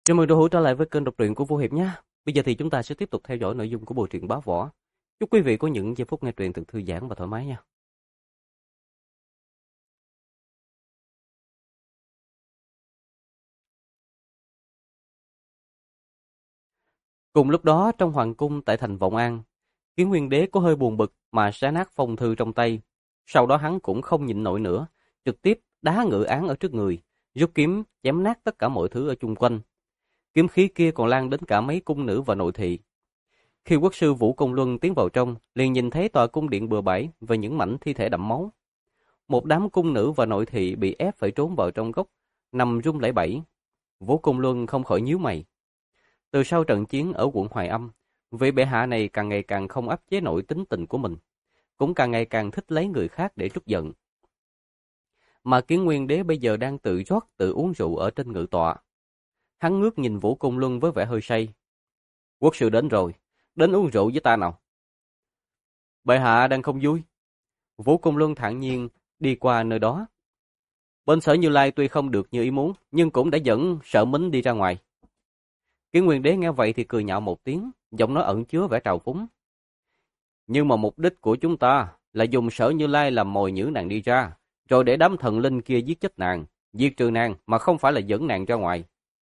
Chào mừng đội hữu trở lại với kênh đọc truyện của Vô Hiệp nhé. Bây giờ thì chúng ta sẽ tiếp tục theo dõi nội dung của bộ truyện Bá Võ. Chúc quý vị có những giây phút nghe truyện thật thư giãn và thoải mái nha. Cùng lúc đó trong hoàng cung tại thành Vọng An, Kiến Nguyên Đế có hơi buồn bực mà xé nát phong thư trong tay. Sau đó hắn cũng không nhịn nổi nữa, trực tiếp đá ngự án ở trước người, rút kiếm chém nát tất cả mọi thứ ở chung quanh. Kiếm khí kia còn lan đến cả mấy cung nữ và nội thị. Khi quốc sư Vũ Công Luân tiến vào trong, liền nhìn thấy tòa cung điện bừa bãi và những mảnh thi thể đẫm máu. Một đám cung nữ và nội thị bị ép phải trốn vào trong góc, nằm run lẩy bẩy. Vũ Công Luân không khỏi nhíu mày. Từ sau trận chiến ở quận Hoài Âm, vị bệ hạ này càng ngày càng không áp chế nổi tính tình của mình, cũng càng ngày càng thích lấy người khác để trút giận. Mà Kiến Nguyên Đế bây giờ đang tự rót tự uống rượu ở trên ngự tọa. Hắn ngước nhìn Vũ Công Luân với vẻ hơi say. Quốc sư đến rồi, đến uống rượu với ta nào. Bệ hạ đang không vui. Vũ Công Luân thản nhiên đi qua nơi đó. Bên Sở Như Lai tuy không được như ý muốn, nhưng cũng đã dẫn Sở Mính đi ra ngoài. Kiến Nguyên Đế nghe vậy thì cười nhạo một tiếng, giọng nói ẩn chứa vẻ trào phúng. Nhưng mà mục đích của chúng ta là dùng Sở Như Lai làm mồi nhử nàng đi ra, rồi để đám thần linh kia giết chết nàng, diệt trừ nàng mà không phải là dẫn nàng ra ngoài.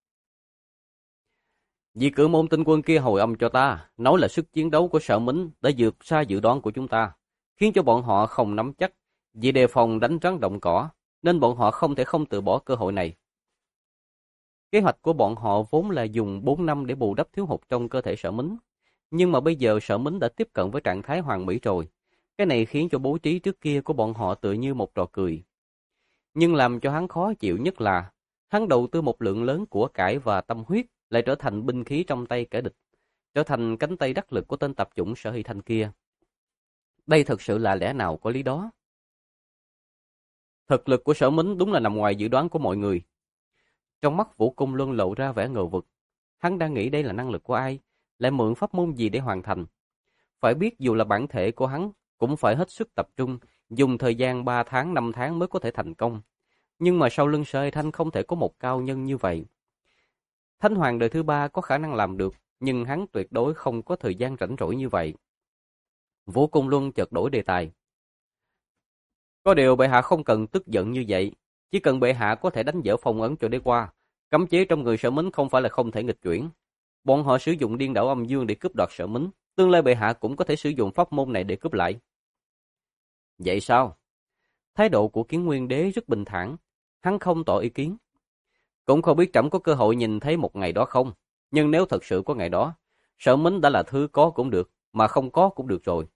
Vị cử môn tinh quân kia hồi âm cho ta, nói là sức chiến đấu của Sở Mính đã vượt xa dự đoán của chúng ta, khiến cho bọn họ không nắm chắc, vì đề phòng đánh rắn động cỏ, nên bọn họ không thể không từ bỏ cơ hội này. Kế hoạch của bọn họ vốn là dùng 4 năm để bù đắp thiếu hụt trong cơ thể Sở Mính, nhưng mà bây giờ Sở Mính đã tiếp cận với trạng thái hoàn mỹ rồi. Cái này khiến cho bố trí trước kia của bọn họ tựa như một trò cười. Nhưng làm cho hắn khó chịu nhất là, hắn đầu tư một lượng lớn của cải và tâm huyết, lại trở thành binh khí trong tay kẻ địch, trở thành cánh tay đắc lực của tên tạp chủng Sở Hy Thanh kia. Đây thực sự là lẽ nào có lý đó. Thực lực của Sở Mính đúng là nằm ngoài dự đoán của mọi người. Trong mắt Vũ Công Luân lộ ra vẻ ngờ vực. Hắn đang nghĩ đây là năng lực của ai, lại mượn pháp môn gì để hoàn thành. Phải biết dù là bản thể của hắn, cũng phải hết sức tập trung, dùng thời gian 3 tháng 5 tháng mới có thể thành công. Nhưng mà sau lưng Sở Hy Thanh không thể có một cao nhân như vậy. Thánh Hoàng đời thứ 3 có khả năng làm được, nhưng hắn tuyệt đối không có thời gian rảnh rỗi như vậy. Vũ Công Luân chợt đổi đề tài. Có điều bệ hạ không cần tức giận như vậy, chỉ cần bệ hạ có thể đánh vỡ phong ấn cho đế qua, cấm chế trong người Sở Mính không phải là không thể nghịch chuyển. Bọn họ sử dụng điên đảo âm dương để cướp đoạt Sở Mính, tương lai bệ hạ cũng có thể sử dụng pháp môn này để cướp lại. Vậy sao? Thái độ của Kiến Nguyên Đế rất bình thản, hắn không tỏ ý kiến. Cũng không biết trẫm có cơ hội nhìn thấy một ngày đó không, nhưng nếu thật sự có ngày đó, Sở Mính đã là thứ có cũng được, mà không có cũng được rồi.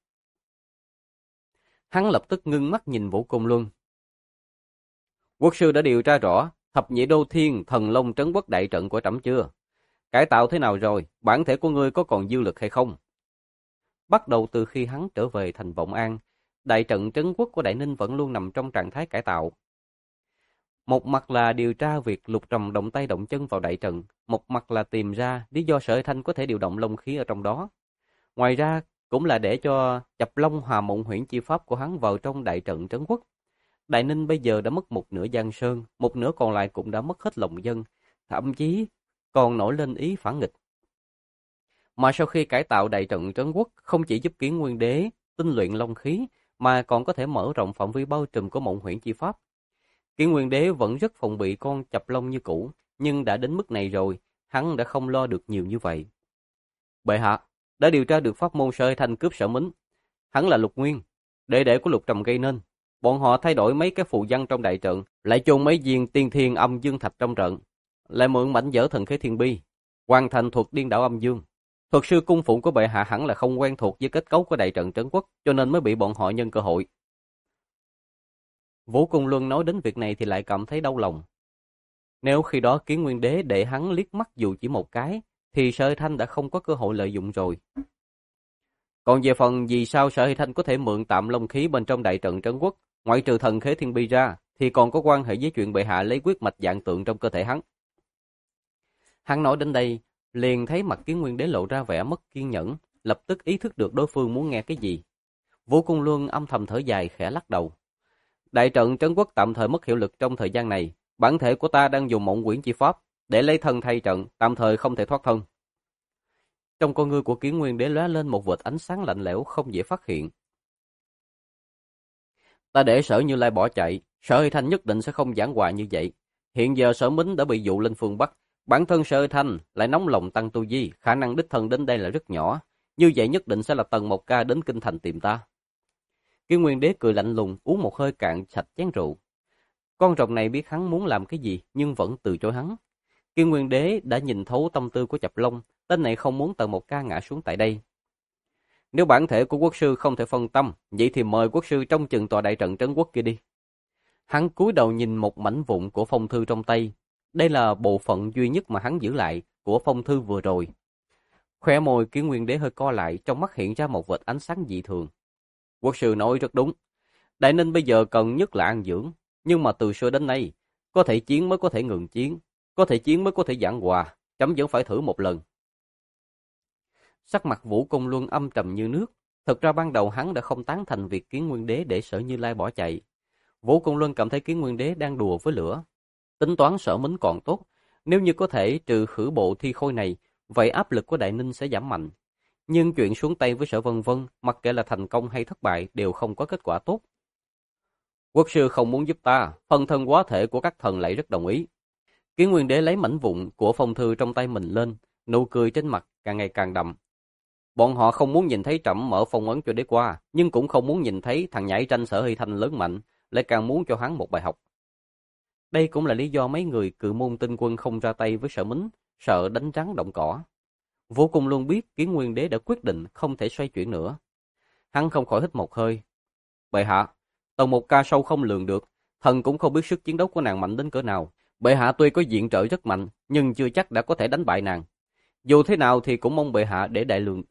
Hắn lập tức ngưng mắt nhìn Vũ Công Luân. Quốc sư đã điều tra rõ thập nhị đô thiên thần long trấn quốc đại trận của trẫm chưa? Cải tạo thế nào rồi? Bản thể của ngươi có còn dư lực hay không? Bắt đầu từ khi hắn trở về thành Vọng An, đại trận trấn quốc của Đại Ninh vẫn luôn nằm trong trạng thái cải tạo. Một mặt là điều tra việc Lục Trầm động tay động chân vào đại trận, một mặt là tìm ra lý do Sở Hy Thanh có thể điều động long khí ở trong đó. Ngoài ra, cũng là để cho chập long hòa mộng huyễn chi pháp của hắn vào trong đại trận trấn quốc. Đại Ninh bây giờ đã mất một nửa Giang Sơn, một nửa còn lại cũng đã mất hết lòng dân, thậm chí còn nổi lên ý phản nghịch. Mà sau khi cải tạo đại trận trấn quốc, không chỉ giúp Kiến Nguyên Đế tinh luyện long khí, mà còn có thể mở rộng phạm vi bao trùm của mộng huyễn chi pháp. Kiến Nguyên Đế vẫn rất phòng bị con chập long như cũ, nhưng đã đến mức này rồi, hắn đã không lo được nhiều như vậy. Bệ hạ đã điều tra được pháp môn Sở Hy Thanh cướp Sở Mính. Hắn là Lục Nguyên, đệ đệ của Lục Trầm gây nên. Bọn họ thay đổi mấy cái phù văn trong đại trận, lại chôn mấy viên tiên thiên âm dương thạch trong trận, lại mượn mảnh vỡ thần khế thiên bi, hoàn thành thuật điên đảo âm dương. Thuật sư cung phụng của bệ hạ hẳn là không quen thuộc với kết cấu của đại trận trấn quốc, cho nên mới bị bọn họ nhân cơ hội. Vũ Công Luân nói đến việc này thì lại cảm thấy đau lòng. Nếu khi đó Kiến Nguyên Đế để hắn liếc mắt dù chỉ một cái, thì Sở Hy Thanh đã không có cơ hội lợi dụng rồi. Còn về phần vì sao Sở Hy Thanh có thể mượn tạm long khí bên trong đại trận trấn quốc, ngoại trừ thần khế thiên bi ra, thì còn có quan hệ với chuyện bệ hạ lấy huyết mạch dạng tượng trong cơ thể hắn. Hắn nói đến đây, liền thấy mặt Kiến Nguyên Đế lộ ra vẻ mất kiên nhẫn, lập tức ý thức được đối phương muốn nghe cái gì. Vũ Công Luân âm thầm thở dài khẽ lắc đầu. Đại trận trấn quốc tạm thời mất hiệu lực trong thời gian này, bản thể của ta đang dùng mộng huyễn chi pháp, để lấy thân thay trận, tạm thời không thể thoát thân. Trong con ngươi của Kiến Nguyên Đế lóe lên một vệt ánh sáng lạnh lẽo không dễ phát hiện. Ta để Sở Như Lai bỏ chạy, Sở Hy Thanh nhất định sẽ không giảng hòa như vậy. Hiện giờ Sở Mính đã bị dụ lên phương Bắc, bản thân Sở Hy Thanh lại nóng lòng tăng tu vi, khả năng đích thân đến đây là rất nhỏ. Như vậy nhất định sẽ là Tần Mộc Ca đến kinh thành tìm ta. Kiến Nguyên Đế cười lạnh lùng, uống một hơi cạn sạch chén rượu. Con rồng này biết hắn muốn làm cái gì nhưng vẫn từ chối hắn. Kiến Nguyên Đế đã nhìn thấu tâm tư của Chập Long, tên này không muốn Tần Mộc Ca ngã xuống tại đây. Nếu bản thể của quốc sư không thể phân tâm, vậy thì mời quốc sư trong chừng tòa đại trận trấn quốc kia đi. Hắn cúi đầu nhìn một mảnh vụn của phong thư trong tay. Đây là bộ phận duy nhất mà hắn giữ lại của phong thư vừa rồi. Khóe môi Kiến Nguyên Đế hơi co lại, trong mắt hiện ra một vệt ánh sáng dị thường. Quốc sư nói rất đúng. Đại Ninh bây giờ cần nhất là an dưỡng, nhưng mà từ xưa đến nay, có thể chiến mới có thể ngừng chiến, có thể chiến mới có thể giảng hòa, chấm vẫn phải thử một lần. Sắc mặt Vũ Công Luân âm trầm như nước. Thực ra ban đầu hắn đã không tán thành việc Kiến Nguyên Đế để Sở Như Lai bỏ chạy. Vũ Công Luân cảm thấy Kiến Nguyên Đế đang đùa với lửa. Tính toán Sở Mính còn tốt, nếu như có thể trừ khử bộ thi khôi này, vậy áp lực của Đại Ninh sẽ giảm mạnh. Nhưng chuyện xuống tay với Sở Vân Vân, mặc kệ là thành công hay thất bại, đều không có kết quả tốt. Quốc sư không muốn giúp ta, phân thân quá thể của các thần lại rất đồng ý. Kiến Nguyên Đế lấy mảnh vụn của phong thư trong tay mình lên, nụ cười trên mặt càng ngày càng đậm. Bọn họ không muốn nhìn thấy Trẫm mở phong ấn cho đế qua, nhưng cũng không muốn nhìn thấy thằng nhãi tranh Sở Hy Thanh lớn mạnh, lại càng muốn cho hắn một bài học. Đây cũng là lý do mấy người Cự Môn Tinh Quân không ra tay với Sở Mính, sợ đánh rắn động cỏ. Vô cùng luôn biết Kiến Nguyên Đế đã quyết định không thể xoay chuyển nữa. Hắn không khỏi hít một hơi. Bệ hạ, Tần Mộc Ca sâu không lường được, thần cũng không biết sức chiến đấu của nàng mạnh đến cỡ nào. Bệ hạ tuy có viện trợ rất mạnh, nhưng chưa chắc đã có thể đánh bại nàng. Dù thế nào thì cũng mong bệ hạ để đại lượng.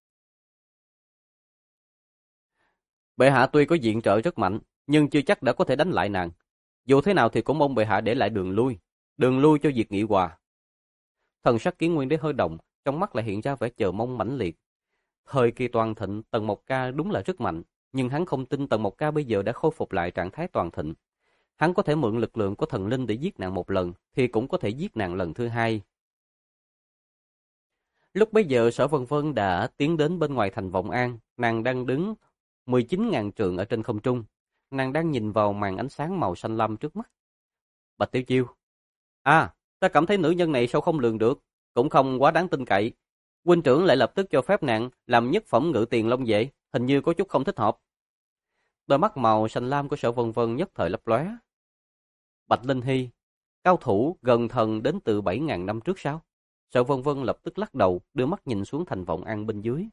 Bệ hạ tuy có viện trợ rất mạnh, nhưng chưa chắc đã có thể đánh lại nàng. Dù thế nào thì cũng mong bệ hạ để lại đường lui cho việc nghị hòa. Thần sắc Kiến Nguyên Đế hơi động, trong mắt lại hiện ra vẻ chờ mong mãnh liệt. Thời kỳ toàn thịnh, Tần Mộc Ca đúng là rất mạnh, nhưng hắn không tin Tần Mộc Ca bây giờ đã khôi phục lại trạng thái toàn thịnh. Hắn có thể mượn lực lượng của thần linh để giết nàng một lần, thì cũng có thể giết nàng lần thứ hai. Lúc bấy giờ Sở Vân Vân đã tiến đến bên ngoài thành Vọng An, nàng đang đứng 19.000 trượng ở trên không trung. Nàng đang nhìn vào màn ánh sáng màu xanh lam trước mắt. Bạch Tiểu Chiêu. Ta cảm thấy nữ nhân này sao không lường được, cũng không quá đáng tin cậy. Huynh trưởng lại lập tức cho phép nàng làm nhất phẩm ngự tiền long vệ, hình như có chút không thích hợp. Đôi mắt màu xanh lam của Sở Vân Vân nhất thời lấp lóe. Bạch Linh Hy, cao thủ gần thần đến từ 7.000 năm trước sao? Sở Vân Vân lập tức lắc đầu, đưa mắt nhìn xuống thành Vọng An bên dưới.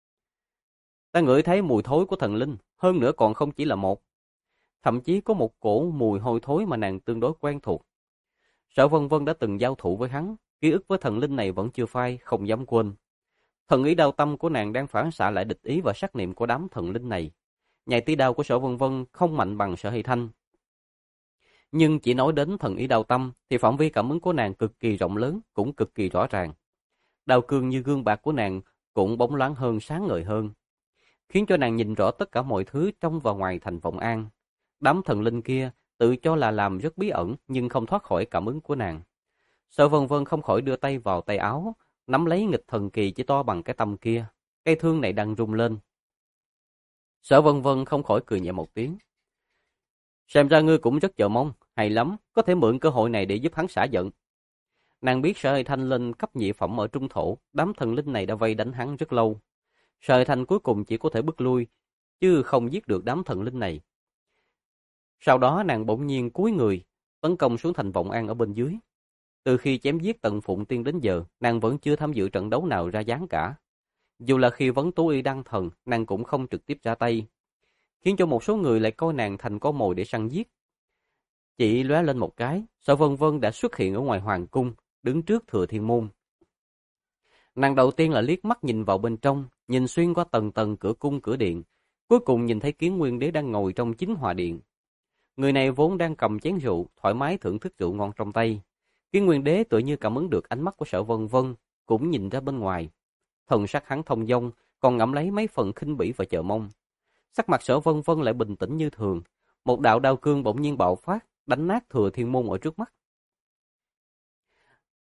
Ta ngửi thấy mùi thối của thần linh, hơn nữa còn không chỉ là một. Thậm chí có một cổ mùi hôi thối mà nàng tương đối quen thuộc. Sở Vân Vân đã từng giao thủ với hắn, ký ức với thần linh này vẫn chưa phai, không dám quên. Thần ý đao tâm của nàng đang phản xạ lại địch ý và sát niệm của đám thần linh này. Nhạy tí đao của Sở Vân Vân không mạnh bằng Sở Hy Thanh. Nhưng chỉ nói đến thần ý đao tâm thì phạm vi cảm ứng của nàng cực kỳ rộng lớn, cũng cực kỳ rõ ràng. Đao cương như gương bạc của nàng cũng bóng loáng hơn, sáng ngời hơn, khiến cho nàng nhìn rõ tất cả mọi thứ trong và ngoài thành Vọng An. Đám thần linh kia tự cho là làm rất bí ẩn nhưng không thoát khỏi cảm ứng của nàng. Sở Vân Vân không khỏi đưa tay vào tay áo, nắm lấy nghịch thần kỳ chỉ to bằng cái tăm kia. Cây thương này đang rung lên. Sở Vân Vân không khỏi cười nhẹ một tiếng. Xem ra ngươi cũng rất chờ mong, hay lắm, có thể mượn cơ hội này để giúp hắn xả giận. Nàng biết Sở Hy Thanh lên cấp nhị phẩm ở trung thổ, đám thần linh này đã vây đánh hắn rất lâu. Sở Hy Thanh cuối cùng chỉ có thể bước lui, chứ không giết được đám thần linh này. Sau đó nàng bỗng nhiên cúi người, tấn công xuống thành Vọng An ở bên dưới. Từ khi chém giết Tần Phụng Tiên đến giờ, nàng vẫn chưa tham dự trận đấu nào ra dáng cả. Dù là khi Vấn Tú Y đăng thần, nàng cũng không trực tiếp ra tay, khiến cho một số người lại coi nàng thành con mồi để săn giết. Chỉ lóe lên một cái, Sở Vân Vân đã xuất hiện ở ngoài hoàng cung, đứng trước Thừa Thiên Môn. Nàng đầu tiên là liếc mắt nhìn vào bên trong, nhìn xuyên qua tầng tầng cửa cung cửa điện, cuối cùng nhìn thấy Kiến Nguyên Đế đang ngồi trong chính hòa điện. Người này vốn đang cầm chén rượu, thoải mái thưởng thức rượu ngon trong tay. Kiến Nguyên Đế tựa như cảm ứng được ánh mắt của Sở Vân Vân, cũng nhìn ra bên ngoài. Thần sắc hắn thông dong, còn ngậm lấy mấy phần khinh bỉ và chờ mong. Sắc mặt Sở Vân Vân lại bình tĩnh như thường. Một đạo đao cương bỗng nhiên bạo phát, đánh nát Thừa Thiên Môn ở trước mắt.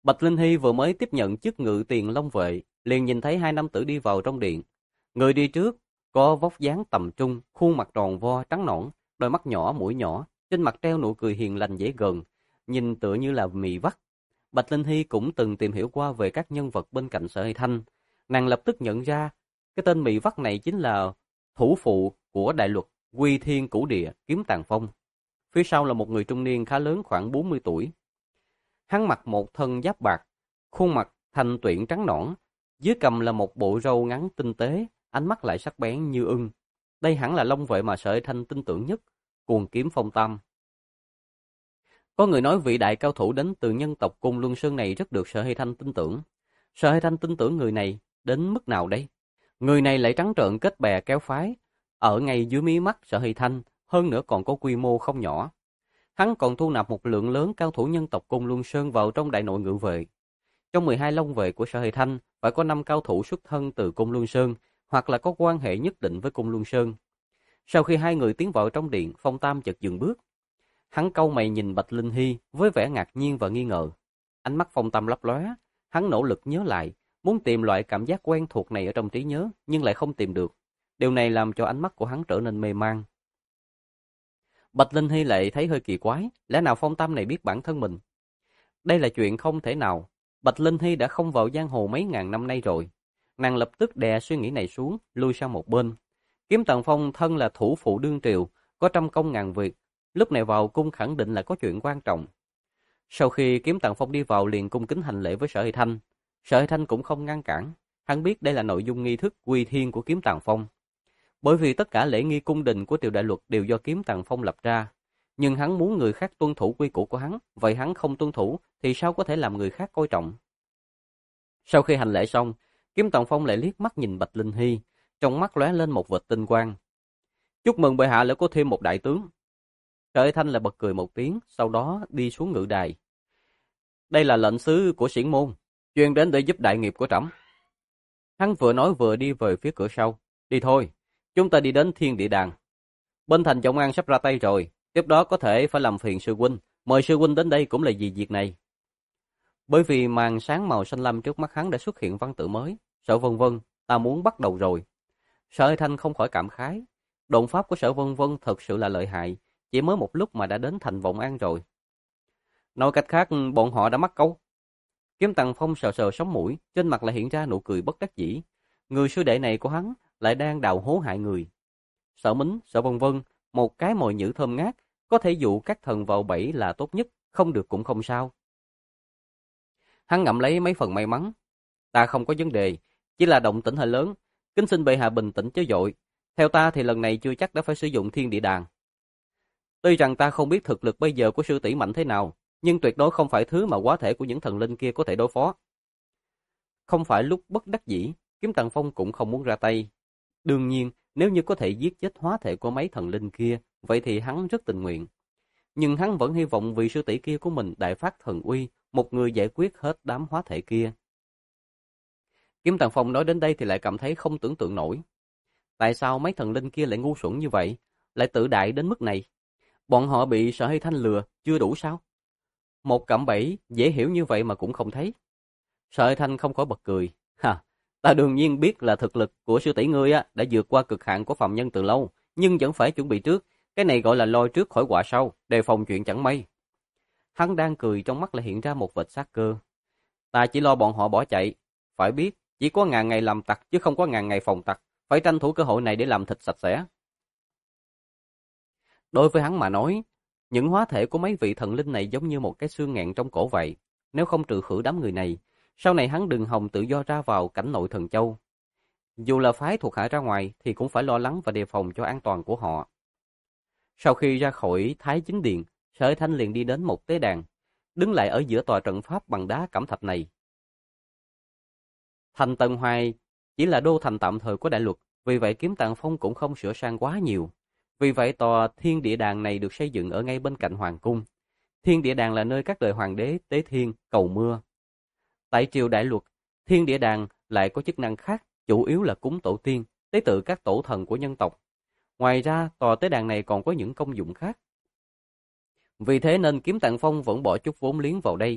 Bạch Linh Hy vừa mới tiếp nhận chức ngự tiền long vệ, liền nhìn thấy hai nam tử đi vào trong điện. Người đi trước có vóc dáng tầm trung, khuôn mặt tròn vo trắng nõn, đôi mắt nhỏ, mũi nhỏ, trên mặt treo nụ cười hiền lành dễ gần, nhìn tựa như là mị vắt. Bạch Linh Hy cũng từng tìm hiểu qua về các nhân vật bên cạnh Sở Hay Thanh, nàng lập tức nhận ra cái tên mị vắt này chính là thủ phụ của đại luật Quy Thiên Cửu Địa Kiếm Tàng Phong. Phía sau là một người trung niên khá lớn khoảng 40 tuổi. Hắn mặc một thân giáp bạc, khuôn mặt thanh tuyển trắng nõn, dưới cằm là một bộ râu ngắn tinh tế, ánh mắt lại sắc bén như ưng. Đây hẳn là long vệ mà Sở Hay Thanh tin tưởng nhất, Cuồng Kiếm Phong Tam. Có người nói vị đại cao thủ đến từ nhân tộc Côn Luân Sơn này rất được Sở Hay Thanh tin tưởng. Sở Hay Thanh tin tưởng người này đến mức nào đây? Người này lại trắng trợn kết bè kéo phái, ở ngay dưới mí mắt Sở Hay Thanh, hơn nữa còn có quy mô không nhỏ. Hắn còn thu nạp một lượng lớn cao thủ nhân tộc Côn Luân Sơn vào trong đại nội ngự vệ. Trong 12 long vệ của Sở Hay Thanh, phải có 5 cao thủ xuất thân từ Côn Luân Sơn, hoặc là có quan hệ nhất định với Côn Luân Sơn. Sau khi hai người tiến vào trong điện, Phong Tam chợt dừng bước. Hắn cau mày nhìn Bạch Linh Hy với vẻ ngạc nhiên và nghi ngờ. Ánh mắt Phong Tam lấp lóe, hắn nỗ lực nhớ lại, muốn tìm loại cảm giác quen thuộc này ở trong trí nhớ, nhưng lại không tìm được. Điều này làm cho ánh mắt của hắn trở nên mê man. Bạch Linh Hy lại thấy hơi kỳ quái, lẽ nào Phong Tam này biết bản thân mình? Đây là chuyện không thể nào. Bạch Linh Hy đã không vào giang hồ mấy ngàn năm nay rồi. Nàng lập tức đè suy nghĩ này xuống, lui sang một bên. Kiếm Tần Phong thân là thủ phụ đương triều, có trăm công ngàn việc, lúc này vào cung khẳng định là có chuyện quan trọng. Sau khi Kiếm Tần Phong đi vào liền cung kính hành lễ với Sở Hay Thanh. Sở Hay Thanh cũng không ngăn cản, hắn biết đây là nội dung nghi thức quy thiên của Kiếm Tần Phong. Bởi vì tất cả lễ nghi cung đình của triều đại luật đều do Kiếm Tần Phong lập ra, nhưng hắn muốn người khác tuân thủ quy củ của hắn, vậy hắn không tuân thủ thì sao có thể làm người khác coi trọng. Sau khi hành lễ xong, Kiếm Tần Phong lại liếc mắt nhìn Bạch Linh Hy, trong mắt lóe lên một vệt tinh quang. Chúc mừng bệ hạ lại có thêm một đại tướng. Sở Hay Thanh lại bật cười một tiếng, sau đó đi xuống ngự đài. Đây là lệnh sứ của Xiển Môn, truyền đến để giúp đại nghiệp của trẫm. Hắn vừa nói vừa đi về phía cửa sau. Đi thôi, chúng ta đi đến Thiên Địa Đàng. Bên thành Trọng An sắp ra tay rồi, tiếp đó có thể phải làm phiền sư huynh. Mời sư huynh đến đây cũng là vì việc này. Bởi vì màn sáng màu xanh lam trước mắt hắn đã xuất hiện văn tự mới. Sở Vân Vân, ta muốn bắt đầu rồi. Sở Hay Thanh không khỏi cảm khái. Độn pháp của Sở Vân Vân thật sự là lợi hại. Chỉ mới một lúc mà đã đến thành Vọng An rồi. Nói cách khác, bọn họ đã mắc câu. Kiếm Tần Phong sờ sờ sống mũi, trên mặt lại hiện ra nụ cười bất đắc dĩ. Người sư đệ này của hắn lại đang đào hố hại người. Sở Mính, Sở Vân Vân, một cái mồi nhử thơm ngát, có thể dụ các thần vào bẫy là tốt nhất, không được cũng không sao. Hắn ngậm lấy mấy phần may mắn. Ta không có vấn đề, chỉ là động tĩnh hơi lớn, kính xin bệ hạ bình tĩnh chớ vội. Theo ta thì lần này chưa chắc đã phải sử dụng Thiên Địa Đàn. Tuy rằng ta không biết thực lực bây giờ của sư tỷ mạnh thế nào, nhưng tuyệt đối không phải thứ mà quá thể của những thần linh kia có thể đối phó. Không phải lúc bất đắc dĩ, Kiếm Tần Phong cũng không muốn ra tay. Đương nhiên, nếu như có thể giết chết hóa thể của mấy thần linh kia, vậy thì hắn rất tình nguyện. Nhưng hắn vẫn hy vọng vì sư tỷ kia của mình đại phát thần uy, một người giải quyết hết đám hóa thể kia. Kiếm Tần Phong nói đến đây thì lại cảm thấy không tưởng tượng nổi. Tại sao mấy thần linh kia lại ngu xuẩn như vậy, lại tự đại đến mức này? Bọn họ bị Sở Hay Thanh lừa, chưa đủ sao? Một cạm bẫy dễ hiểu như vậy mà cũng không thấy. Sở Hay Thanh không khỏi bật cười. Ha, ta đương nhiên biết là thực lực của sư tỷ ngươi đã vượt qua cực hạn của phàm nhân từ lâu, nhưng vẫn phải chuẩn bị trước. Cái này gọi là lôi trước khỏi họa sau, đề phòng chuyện chẳng may. Hắn đang cười, trong mắt lại hiện ra một vệt sát cơ. Ta chỉ lo bọn họ bỏ chạy. Phải biết, chỉ có ngàn ngày làm tặc chứ không có ngàn ngày phòng tặc. Phải tranh thủ cơ hội này để làm thịt sạch sẽ. Đối với hắn mà nói, những hóa thể của mấy vị thần linh này giống như một cái xương nghẹn trong cổ vậy. Nếu không trừ khử đám người này, sau này hắn đừng hòng tự do ra vào cảnh nội Thần Châu. Dù là phái thuộc hạ ra ngoài thì cũng phải lo lắng và đề phòng cho an toàn của họ. Sau khi ra khỏi Thái Chính Điện, Sở Hay Thanh liền đi đến một tế đàn, đứng lại ở giữa tòa trận pháp bằng đá cẩm thạch này. Thành Tân Hoài chỉ là đô thành tạm thời của đại luật, vì vậy Kiếm Tần Phong cũng không sửa sang quá nhiều. Vì vậy tòa Thiên Địa Đàng này được xây dựng ở ngay bên cạnh hoàng cung. Thiên Địa Đàng là nơi các đời hoàng đế tế thiên cầu mưa. Tại triều đại luật, Thiên Địa Đàng lại có chức năng khác, chủ yếu là cúng tổ tiên, tế tự các tổ thần của nhân tộc. Ngoài ra, tòa tế đàn này còn có những công dụng khác. Vì thế nên Kiếm Tần Phong vẫn bỏ chút vốn liếng vào đây.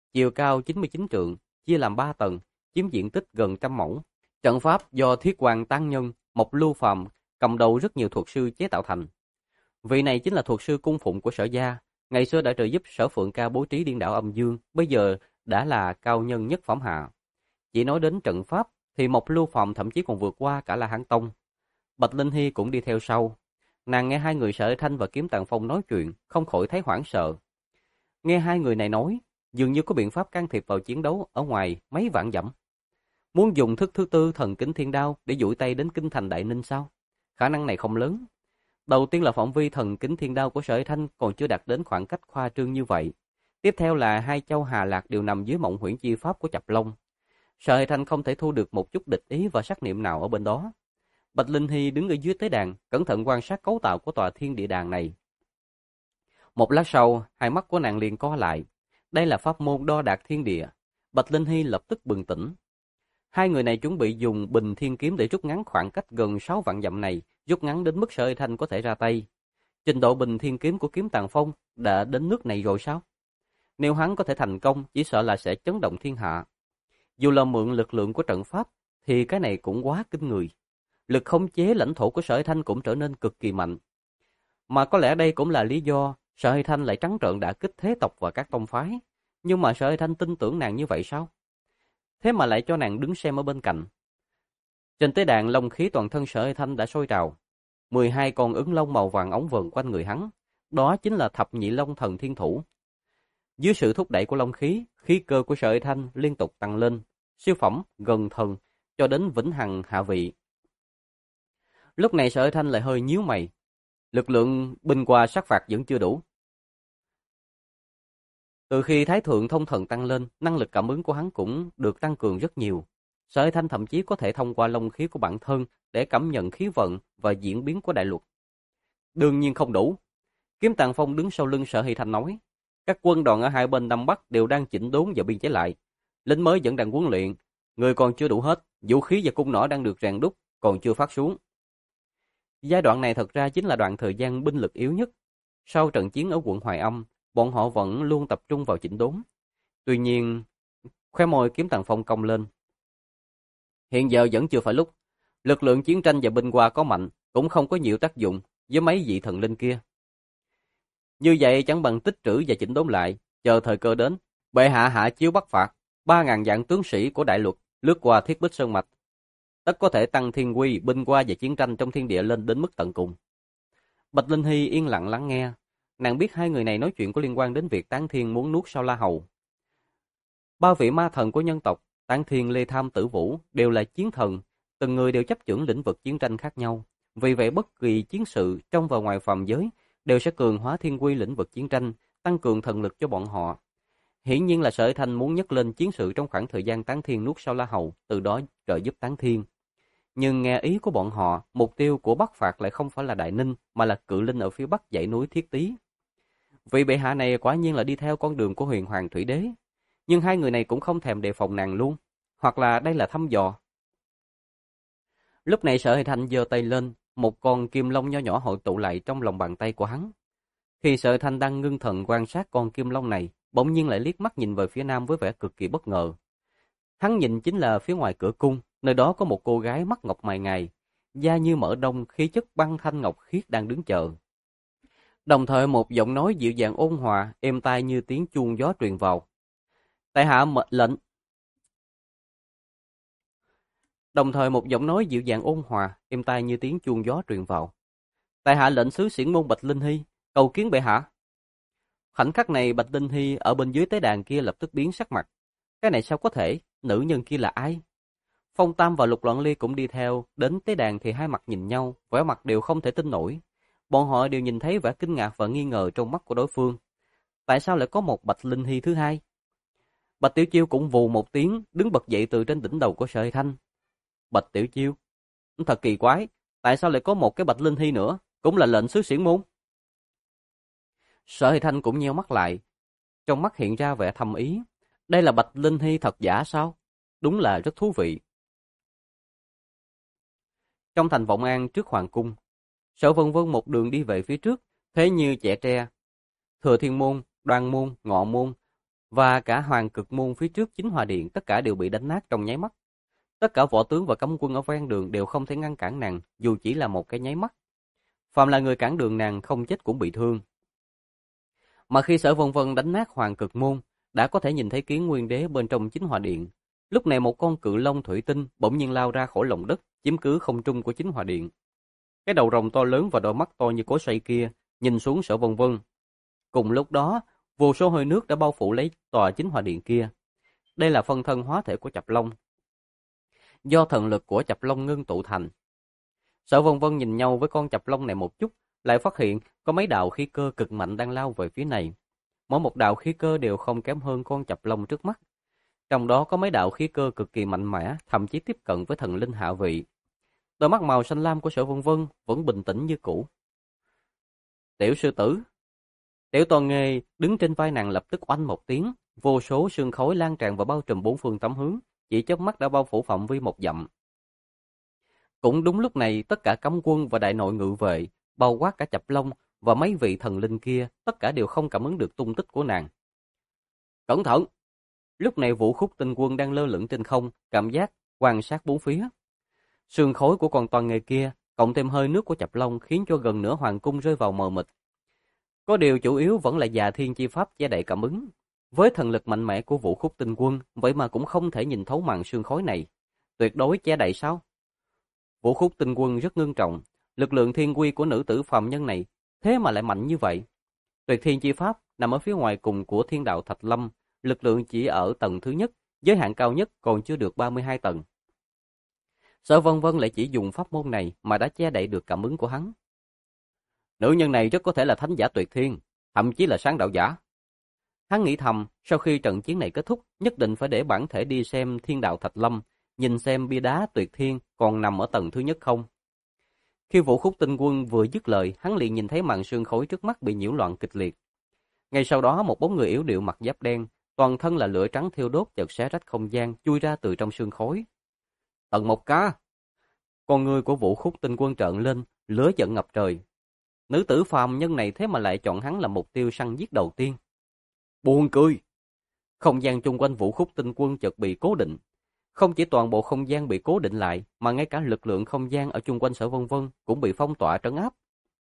chiều cao 99 trượng, chia làm 3 tầng, chiếm diện tích gần 100 mẫu. Trận pháp do Thiết Quan Tán Nhân, Mộc Lưu Phàm cầm đầu rất nhiều thuật sư chế tạo thành. Vị này chính là thuật sư cung phụng của Sở gia, ngày xưa đã trợ giúp Sở Phượng Ca bố trí điên đảo âm dương, bây giờ đã là cao nhân nhất phẩm hạ. Chỉ nói đến trận pháp thì Mộc Lưu Phàm thậm chí còn vượt qua cả La Hán Tông. Bạch Linh Hy cũng đi theo sau. Nàng nghe hai người Sở Thanh và Kiếm Tàng Phong nói chuyện, không khỏi thấy hoảng sợ. Nghe hai người này nói, dường như có biện pháp can thiệp vào chiến đấu ở ngoài mấy vạn dặm. Muốn dùng thức thứ tư thần kính thiên đao để duỗi tay đến kinh thành Đại Ninh sao? Khả năng này không lớn. Đầu tiên là phạm vi thần kính thiên đao của Sở Thanh còn chưa đạt đến khoảng cách khoa trương như vậy. Tiếp theo là hai châu Hà Lạc đều nằm dưới mộng huyễn chi pháp của Chập Long. Sở Thanh không thể thu được một chút địch ý và sắc niệm nào ở bên đó. Bạch Linh Hy đứng ở dưới tế đàn, cẩn thận quan sát cấu tạo của tòa thiên địa đàn này. Một lát sau, hai mắt của nàng liền co lại. Đây là pháp môn đo đạc thiên địa. Bạch Linh Hy lập tức bừng tỉnh. Hai người này chuẩn bị dùng Bình Thiên Kiếm để rút ngắn khoảng cách gần 6 vạn dặm này, rút ngắn đến mức Sở Thanh có thể ra tay. Trình độ Bình Thiên Kiếm của Kiếm Tàng Phong đã đến nước này rồi sao? Nếu hắn có thể thành công, chỉ sợ là sẽ chấn động thiên hạ. Dù là mượn lực lượng của trận pháp, thì cái này cũng quá kinh người. Lực khống chế lãnh thổ của Sở Thanh cũng trở nên cực kỳ mạnh. Mà có lẽ đây cũng là lý do Sở Thanh lại trắng trợn đả kích thế tộc và các tông phái. Nhưng mà Sở Thanh tin tưởng nàng như vậy sao? Thế mà lại cho nàng đứng xem ở bên cạnh. Trên tế đàn, long khí toàn thân Sở Thanh đã sôi trào. 12 con ứng long màu vàng óng vờn quanh người hắn. Đó chính là thập nhị long thần thiên thủ. Dưới sự thúc đẩy của long khí, khí cơ của Sở Thanh liên tục tăng lên, siêu phẩm, gần thần, cho đến vĩnh hằng hạ vị. Lúc này Sở Thanh lại hơi nhíu mày. Lực lượng binh qua sát phạt vẫn chưa đủ. Từ khi Thái Thượng Thông Thần tăng lên, năng lực cảm ứng của hắn cũng được tăng cường rất nhiều. Sở Thanh thậm chí có thể thông qua long khí của bản thân để cảm nhận khí vận và diễn biến của đại luật. Đương nhiên không đủ. Kiếm Tàng Phong đứng sau lưng Sở Thanh nói, các quân đoàn ở hai bên Nam Bắc đều đang chỉnh đốn và biên chế lại. Lính mới vẫn đang huấn luyện, người còn chưa đủ hết, vũ khí và cung nỏ đang được rèn đúc, còn chưa phát xuống. Giai đoạn này thật ra chính là đoạn thời gian binh lực yếu nhất. Sau trận chiến ở quận Hoài Âm, bọn họ vẫn luôn tập trung vào chỉnh đốn. Tuy nhiên, khóe môi Kiếm Tàng Phong cong lên. Hiện giờ vẫn chưa phải lúc. Lực lượng chiến tranh và binh qua có mạnh, cũng không có nhiều tác dụng với mấy vị thần linh kia. Như vậy chẳng bằng tích trữ và chỉnh đốn lại, chờ thời cơ đến. Bệ hạ hạ chiếu bắc phạt, 3.000 vạn tướng sĩ của đại luật lướt qua Thiết Bích Sơn Mạch. Tất có thể tăng thiên quy, binh qua và chiến tranh trong thiên địa lên đến mức tận cùng. Bạch Linh Hy yên lặng lắng nghe. Nàng biết hai người này nói chuyện có liên quan đến việc Tán Thiên muốn nuốt Sao La Hầu. Ba vị ma thần của nhân tộc, Tán Thiên, Lê Tham, Tử Vũ đều là chiến thần, từng người đều chấp chưởng lĩnh vực chiến tranh khác nhau. Vì vậy bất kỳ chiến sự trong và ngoài phàm giới đều sẽ cường hóa thiên quy lĩnh vực chiến tranh, tăng cường thần lực cho bọn họ. Hiển nhiên là Sở Thanh muốn nhấc lên chiến sự trong khoảng thời gian Tán Thiên nuốt Sao La Hầu, từ đó trợ giúp Tán Thiên. Nhưng nghe ý của bọn họ, mục tiêu của Bắc Phạt lại không phải là Đại Ninh, mà là Cự Linh ở phía bắc dãy núi Thiết Tý. Vị bệ hạ này quả nhiên là đi theo con đường của Huyền Hoàng Thủy Đế. Nhưng hai người này cũng không thèm đề phòng nàng luôn. Hoặc là đây là thăm dò. Lúc này Sở Thanh giơ tay lên, một con kim long nho nhỏ hội tụ lại trong lòng bàn tay của hắn. Khi Sở Thanh đang ngưng thần quan sát con kim long này, bỗng nhiên lại liếc mắt nhìn về phía nam với vẻ cực kỳ bất ngờ. Hắn nhìn chính là phía ngoài cửa cung, nơi đó có một cô gái mắt ngọc mày ngài, da như mỡ đông, khí chất băng thanh ngọc khiết đang đứng chờ. Đồng thời một giọng nói dịu dàng ôn hòa, êm tai như tiếng chuông gió truyền vào. Tại hạ mệnh lệnh. Đồng thời một giọng nói dịu dàng ôn hòa, êm tai như tiếng chuông gió truyền vào. Tại hạ lệnh sứ Xiển Môn Bạch Linh Hy, cầu kiến bệ hạ. Khoảnh khắc này Bạch Linh Hy ở bên dưới tế đàn kia lập tức biến sắc mặt. Cái này sao có thể, nữ nhân kia là ai? Phong Tam và Lục Loạn Ly cũng đi theo, đến tế đàn thì hai mặt nhìn nhau, vẻ mặt đều không thể tin nổi. Bọn họ đều nhìn thấy vẻ kinh ngạc và nghi ngờ trong mắt của đối phương. Tại sao lại có một Bạch Linh Hy thứ hai? Bạch Tiểu Chiêu cũng vù một tiếng, đứng bật dậy từ trên đỉnh đầu của Sở Thanh. Bạch Tiểu Chiêu, thật kỳ quái, tại sao lại có một cái Bạch Linh Hy nữa, cũng là lệnh sứ Xiển Môn? Sở Thanh cũng nheo mắt lại, trong mắt hiện ra vẻ thâm ý. Đây là Bạch Linh Hy thật giả sao? Đúng là rất thú vị. Trong thành Vọng An trước hoàng cung, Sở Vân Vân một đường đi về phía trước, thế như chẻ tre. Thừa Thiên Môn, Đoan Môn, Ngọ Môn, và cả Hoàng Cực Môn phía trước Chính Hòa Điện tất cả đều bị đánh nát trong nháy mắt. Tất cả võ tướng và cấm quân ở ven đường đều không thể ngăn cản nàng, dù chỉ là một cái nháy mắt. Phàm là người cản đường nàng không chết cũng bị thương. Mà khi Sở Vân Vân đánh nát Hoàng Cực Môn, đã có thể nhìn thấy Kiến Nguyên Đế bên trong Chính Hòa Điện. Lúc này một con cự long thủy tinh bỗng nhiên lao ra khỏi lòng đất, chiếm cứ không trung của Chính Hòa Điện. Cái đầu rồng to lớn và đôi mắt to như cối xay kia nhìn xuống Sở Vân Vân. Cùng lúc đó, vô số hơi nước đã bao phủ lấy tòa Chính Hòa Điện kia. Đây là phân thân hóa thể của Chập Long, do thần lực của Chập Long ngưng tụ thành. Sở Vân Vân nhìn nhau với con Chập Long này một chút, lại phát hiện có mấy đạo khí cơ cực mạnh đang lao về phía này. Mỗi một đạo khí cơ đều không kém hơn con Chập Long trước mắt. Trong đó có mấy đạo khí cơ cực kỳ mạnh mẽ, thậm chí tiếp cận với thần linh hạ vị. Đôi mắt màu xanh lam của Sở Vân Vân vẫn bình tĩnh như cũ. Tiểu sư tử. Tiểu Toàn Nghê đứng trên vai nàng lập tức oanh một tiếng, vô số sương khói lan tràn và bao trùm bốn phương tám hướng, chỉ chớp mắt đã bao phủ phạm vi một dặm. Cũng đúng lúc này, tất cả cấm quân và đại nội ngự vệ, bao quát cả Chập Long và mấy vị thần linh kia, tất cả đều không cảm ứng được tung tích của nàng. Cẩn thận! Lúc này Vũ Khúc Tinh Quân đang lơ lửng trên không, cảm giác quan sát bốn phía. Sương khói của con Toàn Nghê kia, cộng thêm hơi nước của Chập Long khiến cho gần nửa hoàng cung rơi vào mờ mịt. Có điều chủ yếu vẫn là Già Thiên Chi Pháp che đậy cảm ứng. Với thần lực mạnh mẽ của Vũ Khúc Tinh Quân, vậy mà cũng không thể nhìn thấu màn sương khói này. Tuyệt đối che đậy sao? Vũ Khúc Tinh Quân rất ngưng trọng, lực lượng thiên quy của nữ tử phàm nhân này thế mà lại mạnh như vậy. Tuyệt Thiên Chi Pháp nằm ở phía ngoài cùng của Thiên Đạo Thạch Lâm, lực lượng chỉ ở tầng thứ nhất, giới hạn cao nhất còn chưa được 32 tầng. Sở Vân Vân lại chỉ dùng pháp môn này mà đã che đậy được cảm ứng của hắn. Nữ nhân này rất có thể là thánh giả tuyệt thiên, thậm chí là sáng đạo giả. Hắn nghĩ thầm, sau khi trận chiến này kết thúc, nhất định phải để bản thể đi xem Thiên Đạo Thạch Lâm, nhìn xem bia đá tuyệt thiên còn nằm ở tầng thứ nhất không. Khi Vũ Khúc Tinh Quân vừa dứt lời, hắn liền nhìn thấy màn sương khói trước mắt bị nhiễu loạn kịch liệt. Ngay sau đó, một bóng người yếu điệu mặc giáp đen, toàn thân là lửa trắng thiêu đốt chợt xé rách không gian, chui ra từ trong sương khói. Tần Mộc Ca! Con người của Vũ Khúc Tinh Quân trợn lên, lửa giận ngập trời. Nữ tử phàm nhân này thế mà lại chọn hắn làm mục tiêu săn giết đầu tiên. Buồn cười! Không gian chung quanh Vũ Khúc Tinh Quân chợt bị cố định. Không chỉ toàn bộ không gian bị cố định lại, mà ngay cả lực lượng không gian ở chung quanh Sở Vân Vân cũng bị phong tỏa trấn áp.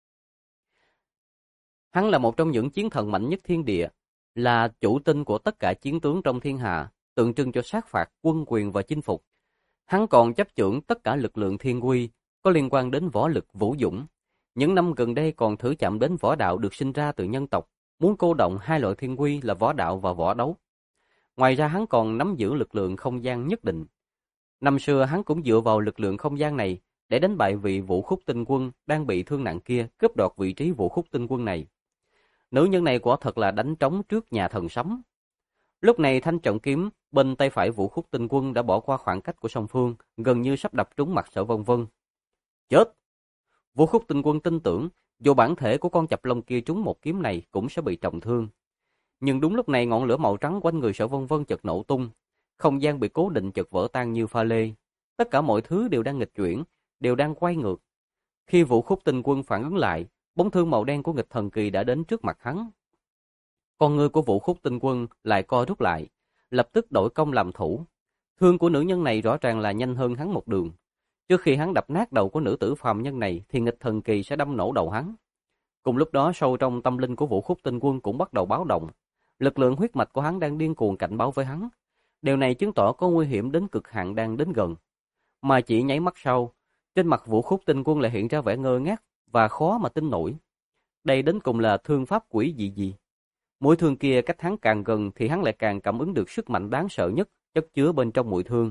Hắn là một trong những chiến thần mạnh nhất thiên địa, là chủ tinh của tất cả chiến tướng trong thiên hạ, tượng trưng cho sát phạt, quân quyền và chinh phục. Hắn còn chấp chưởng tất cả lực lượng thiên quy, có liên quan đến võ lực vũ dũng. Những năm gần đây còn thử chạm đến võ đạo được sinh ra từ nhân tộc, muốn cô động hai loại thiên quy là võ đạo và võ đấu. Ngoài ra hắn còn nắm giữ lực lượng không gian nhất định. Năm xưa hắn cũng dựa vào lực lượng không gian này để đánh bại vị Vũ Khúc Tinh Quân đang bị thương nặng kia, cướp đoạt vị trí Vũ Khúc Tinh Quân này. Nữ nhân này quả thật là đánh trống trước nhà thần sấm. Lúc này thanh trọng kiếm bên tay phải Vũ Khúc Tinh Quân đã bỏ qua khoảng cách của song phương, gần như sắp đập trúng mặt Sở Vân Vân. Chết! Vũ Khúc Tinh Quân tin tưởng, dù bản thể của con Chập Long kia trúng một kiếm này cũng sẽ bị trọng thương. Nhưng đúng lúc này ngọn lửa màu trắng quanh người Sở Vân Vân chợt nổ tung, không gian bị cố định chợt vỡ tan như pha lê. Tất cả mọi thứ đều đang nghịch chuyển, đều đang quay ngược. Khi Vũ Khúc Tinh Quân phản ứng lại, bóng thương màu đen của nghịch thần kỳ đã đến trước mặt hắn. Con ngươi của Vũ Khúc Tinh Quân lại co rút lại, lập tức đổi công làm thủ. Thương của nữ nhân này rõ ràng là nhanh hơn hắn một đường. Trước khi hắn đập nát đầu của nữ tử phàm nhân này thì nghịch thần kỳ sẽ đâm nổ đầu hắn. Cùng lúc đó sâu trong tâm linh của Vũ Khúc Tinh Quân cũng bắt đầu báo động. Lực lượng huyết mạch của hắn đang điên cuồng cảnh báo với hắn. Điều này chứng tỏ có nguy hiểm đến cực hạn đang đến gần. Mà chỉ nháy mắt sau, trên mặt Vũ Khúc Tinh Quân lại hiện ra vẻ ngơ ngác và khó mà tin nổi. Đây đến cùng là thương pháp quỷ dị gì? Mũi thương kia cách hắn càng gần thì hắn lại càng cảm ứng được sức mạnh đáng sợ nhất chất chứa bên trong mũi thương.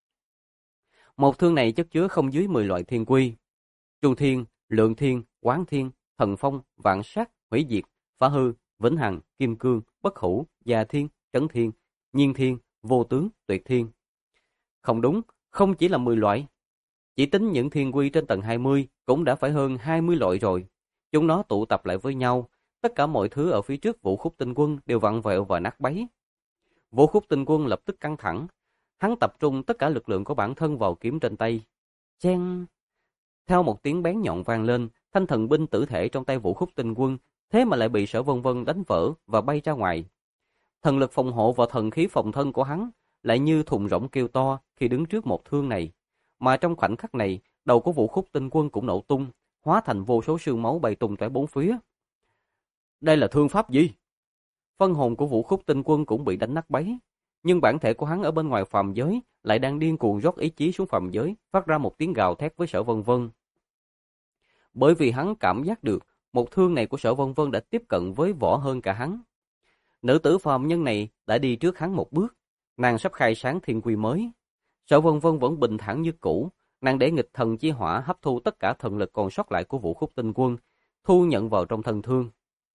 Một thương này chất chứa không dưới 10 loại thiên quy: Chu Thiên, Lượng Thiên, Quán Thiên, Thần Phong, Vạn Sát, Hủy Diệt, Phá Hư, Vĩnh Hằng, Kim Cương, Bất Hủ, Già Thiên, Trấn Thiên, Nhiên Thiên, Vô Tướng, Tuyệt Thiên. Không đúng, không chỉ là 10 loại. Chỉ tính những thiên quy trên tầng 20 cũng đã phải hơn 20 loại rồi. Chúng nó tụ tập lại với nhau, tất cả mọi thứ ở phía trước Vũ Khúc Tinh Quân đều vặn vẹo và nát bấy. Vũ Khúc Tinh Quân lập tức căng thẳng, hắn tập trung tất cả lực lượng của bản thân vào kiếm trên tay. Chen! Theo một tiếng bén nhọn vang lên, thanh thần binh tử thể trong tay Vũ Khúc Tinh Quân thế mà lại bị Sở Vân Vân đánh vỡ và bay ra ngoài. Thần lực phòng hộ và thần khí phòng thân của hắn lại như thùng rỗng kêu to khi đứng trước một thương này. Mà trong khoảnh khắc này, đầu của Vũ Khúc Tinh Quân cũng nổ tung, hóa thành vô số sương máu bay tung tóe bốn phía. Đây là thương pháp gì? Phân hồn của Vũ Khúc Tinh Quân cũng bị đánh nát bấy, nhưng bản thể của hắn ở bên ngoài phàm giới lại đang điên cuồng rót ý chí xuống phàm giới, phát ra một tiếng gào thét với Sở Vân Vân. Bởi vì hắn cảm giác được, một thương này của Sở Vân Vân đã tiếp cận với võ hơn cả hắn. Nữ tử phàm nhân này đã đi trước hắn một bước, nàng sắp khai sáng thiên quy mới. Sở Vân Vân vẫn bình thản như cũ, nàng để nghịch thần chi hỏa hấp thu tất cả thần lực còn sót lại của Vũ Khúc Tinh Quân, thu nhận vào trong thân thương.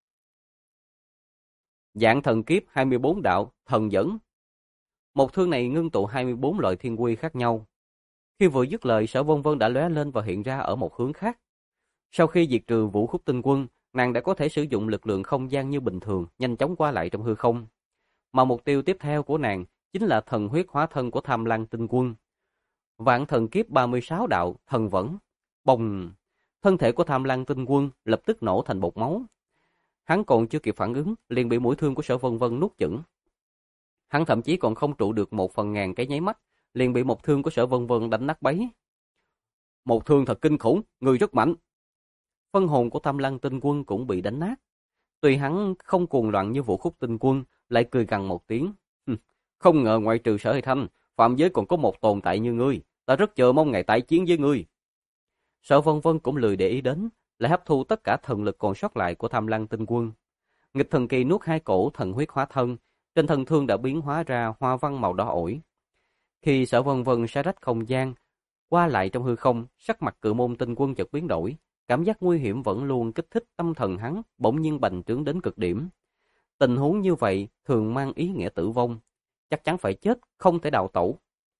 Dạng thần kiếp 24 đạo, thần dẫn. Một thương này ngưng tụ 24 loại thiên quy khác nhau. Khi vừa dứt lời, Sở Vân Vân đã lóe lên và hiện ra ở một hướng khác. Sau khi diệt trừ Vũ Khúc Tinh Quân, nàng đã có thể sử dụng lực lượng không gian như bình thường, nhanh chóng qua lại trong hư không. Mà mục tiêu tiếp theo của nàng chính là thần huyết hóa thân của Tham Lang Tinh Quân. Vạn thần kiếp 36 đạo, thần vẫn. Bồng! Thân thể của Tham Lang Tinh Quân lập tức nổ thành bột máu. Hắn còn chưa kịp phản ứng, liền bị mũi thương của Sở Vân Vân nuốt chửng. Hắn thậm chí còn không trụ được 1/1000 cái nháy mắt, liền bị một thương của Sở Vân Vân đánh nát bấy. Một thương thật kinh khủng, người rất mạnh. Phân hồn của Tham Lang Tinh Quân cũng bị đánh nát. Tuy hắn không cuồng loạn như Vũ Khúc Tinh Quân, lại cười gằn một tiếng. Không ngờ ngoại trừ Sở Hải Thanh, phạm giới còn có một tồn tại như ngươi, ta rất chờ mong ngày tái chiến với ngươi. Sở Vân Vân cũng lười để ý đến, lại hấp thu tất cả thần lực còn sót lại của Tham Lang Tinh Quân. Nghịch thần kỳ nuốt hai cổ thần huyết hóa thân, trên thân thương đã biến hóa ra hoa văn màu đỏ ổi. Khi Sở Vân Vân xé rách không gian, qua lại trong hư không, sắc mặt Cự Môn Tinh Quân chợt biến đổi, cảm giác nguy hiểm vẫn luôn kích thích tâm thần hắn, bỗng nhiên bành trướng đến cực điểm. Tình huống như vậy thường mang ý nghĩa tử vong, chắc chắn phải chết, không thể đào tẩu.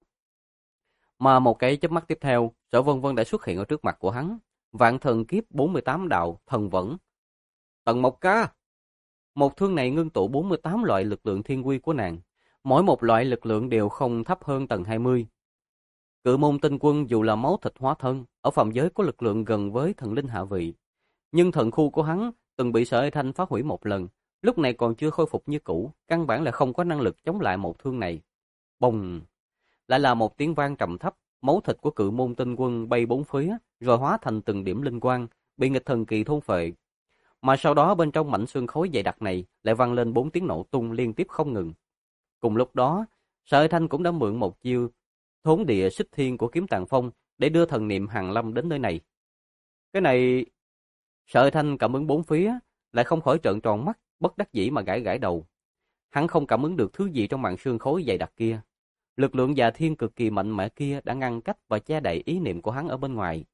Mà một cái chớp mắt tiếp theo, Sở Vân Vân đã xuất hiện ở trước mặt của hắn. Vạn thần kiếp 48 đạo, thần vẫn. Tần Mộc Ca! Một thương này ngưng tụ 48 loại lực lượng thiên quy của nàng. Mỗi một loại lực lượng đều không thấp hơn tầng 20. Cự Môn Tinh Quân dù là máu thịt hóa thân, ở phạm giới có lực lượng gần với thần linh hạ vị. Nhưng thần khu của hắn từng bị Sở Hải Thanh phá hủy một lần, lúc này còn chưa khôi phục như cũ, căn bản là không có năng lực chống lại một thương này. Bùng! Lại là một tiếng vang trầm thấp, máu thịt của Cự Môn Tinh Quân bay bốn phía, rồi hóa thành từng điểm linh quang, bị nghịch thần kỳ thôn phệ. Mà sau đó bên trong mảnh xương khối dày đặc này lại vang lên 4 tiếng nổ tung liên tiếp không ngừng. Cùng lúc đó, Sở Hải Thanh cũng đã mượn một chiêu thốn địa xích thiên của Kiếm Tàng Phong để đưa thần niệm Hàn Lâm đến nơi này. Cái này, Sở Hải Thanh cảm ứng bốn phía, lại không khỏi trợn tròn mắt, bất đắc dĩ mà gãi gãi đầu. Hắn không cảm ứng được thứ gì trong màn xương khối dày đặc kia. Lực lượng già thiên cực kỳ mạnh mẽ kia đã ngăn cách và che đậy ý niệm của hắn ở bên ngoài.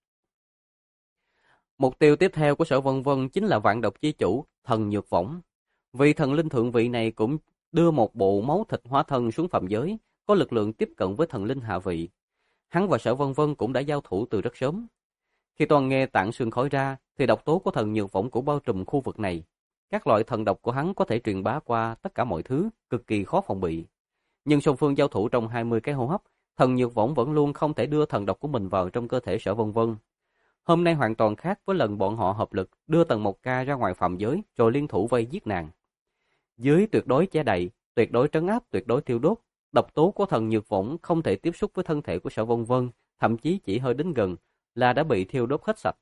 Mục tiêu tiếp theo của Sở Vân Vân chính là Vạn Độc Chi Chủ, thần Nhược Võng. Vì thần linh thượng vị này cũng đưa một bộ máu thịt hóa thân xuống phạm giới, có lực lượng tiếp cận với thần linh hạ vị. Hắn và Sở Vân Vân cũng đã giao thủ từ rất sớm. Khi toàn nghe tạng xương khói ra, thì độc tố của thần Nhược Võng cũng bao trùm khu vực này. Các loại thần độc của hắn có thể truyền bá qua tất cả mọi thứ, cực kỳ khó phòng bị. Nhưng song phương giao thủ trong 20 cái hô hấp, thần Nhược Võng vẫn luôn không thể đưa thần độc của mình vào trong cơ thể Sở Vân Vân. Hôm nay hoàn toàn khác với lần bọn họ hợp lực đưa Tần Mộc Ca ra ngoài phạm giới rồi liên thủ vây giết nàng. Dưới tuyệt đối che đậy, tuyệt đối trấn áp, tuyệt đối tiêu đốt, độc tố của thần Nhược Võng không thể tiếp xúc với thân thể của Sở Vân Vân, thậm chí chỉ hơi đến gần là đã bị thiêu đốt hết sạch.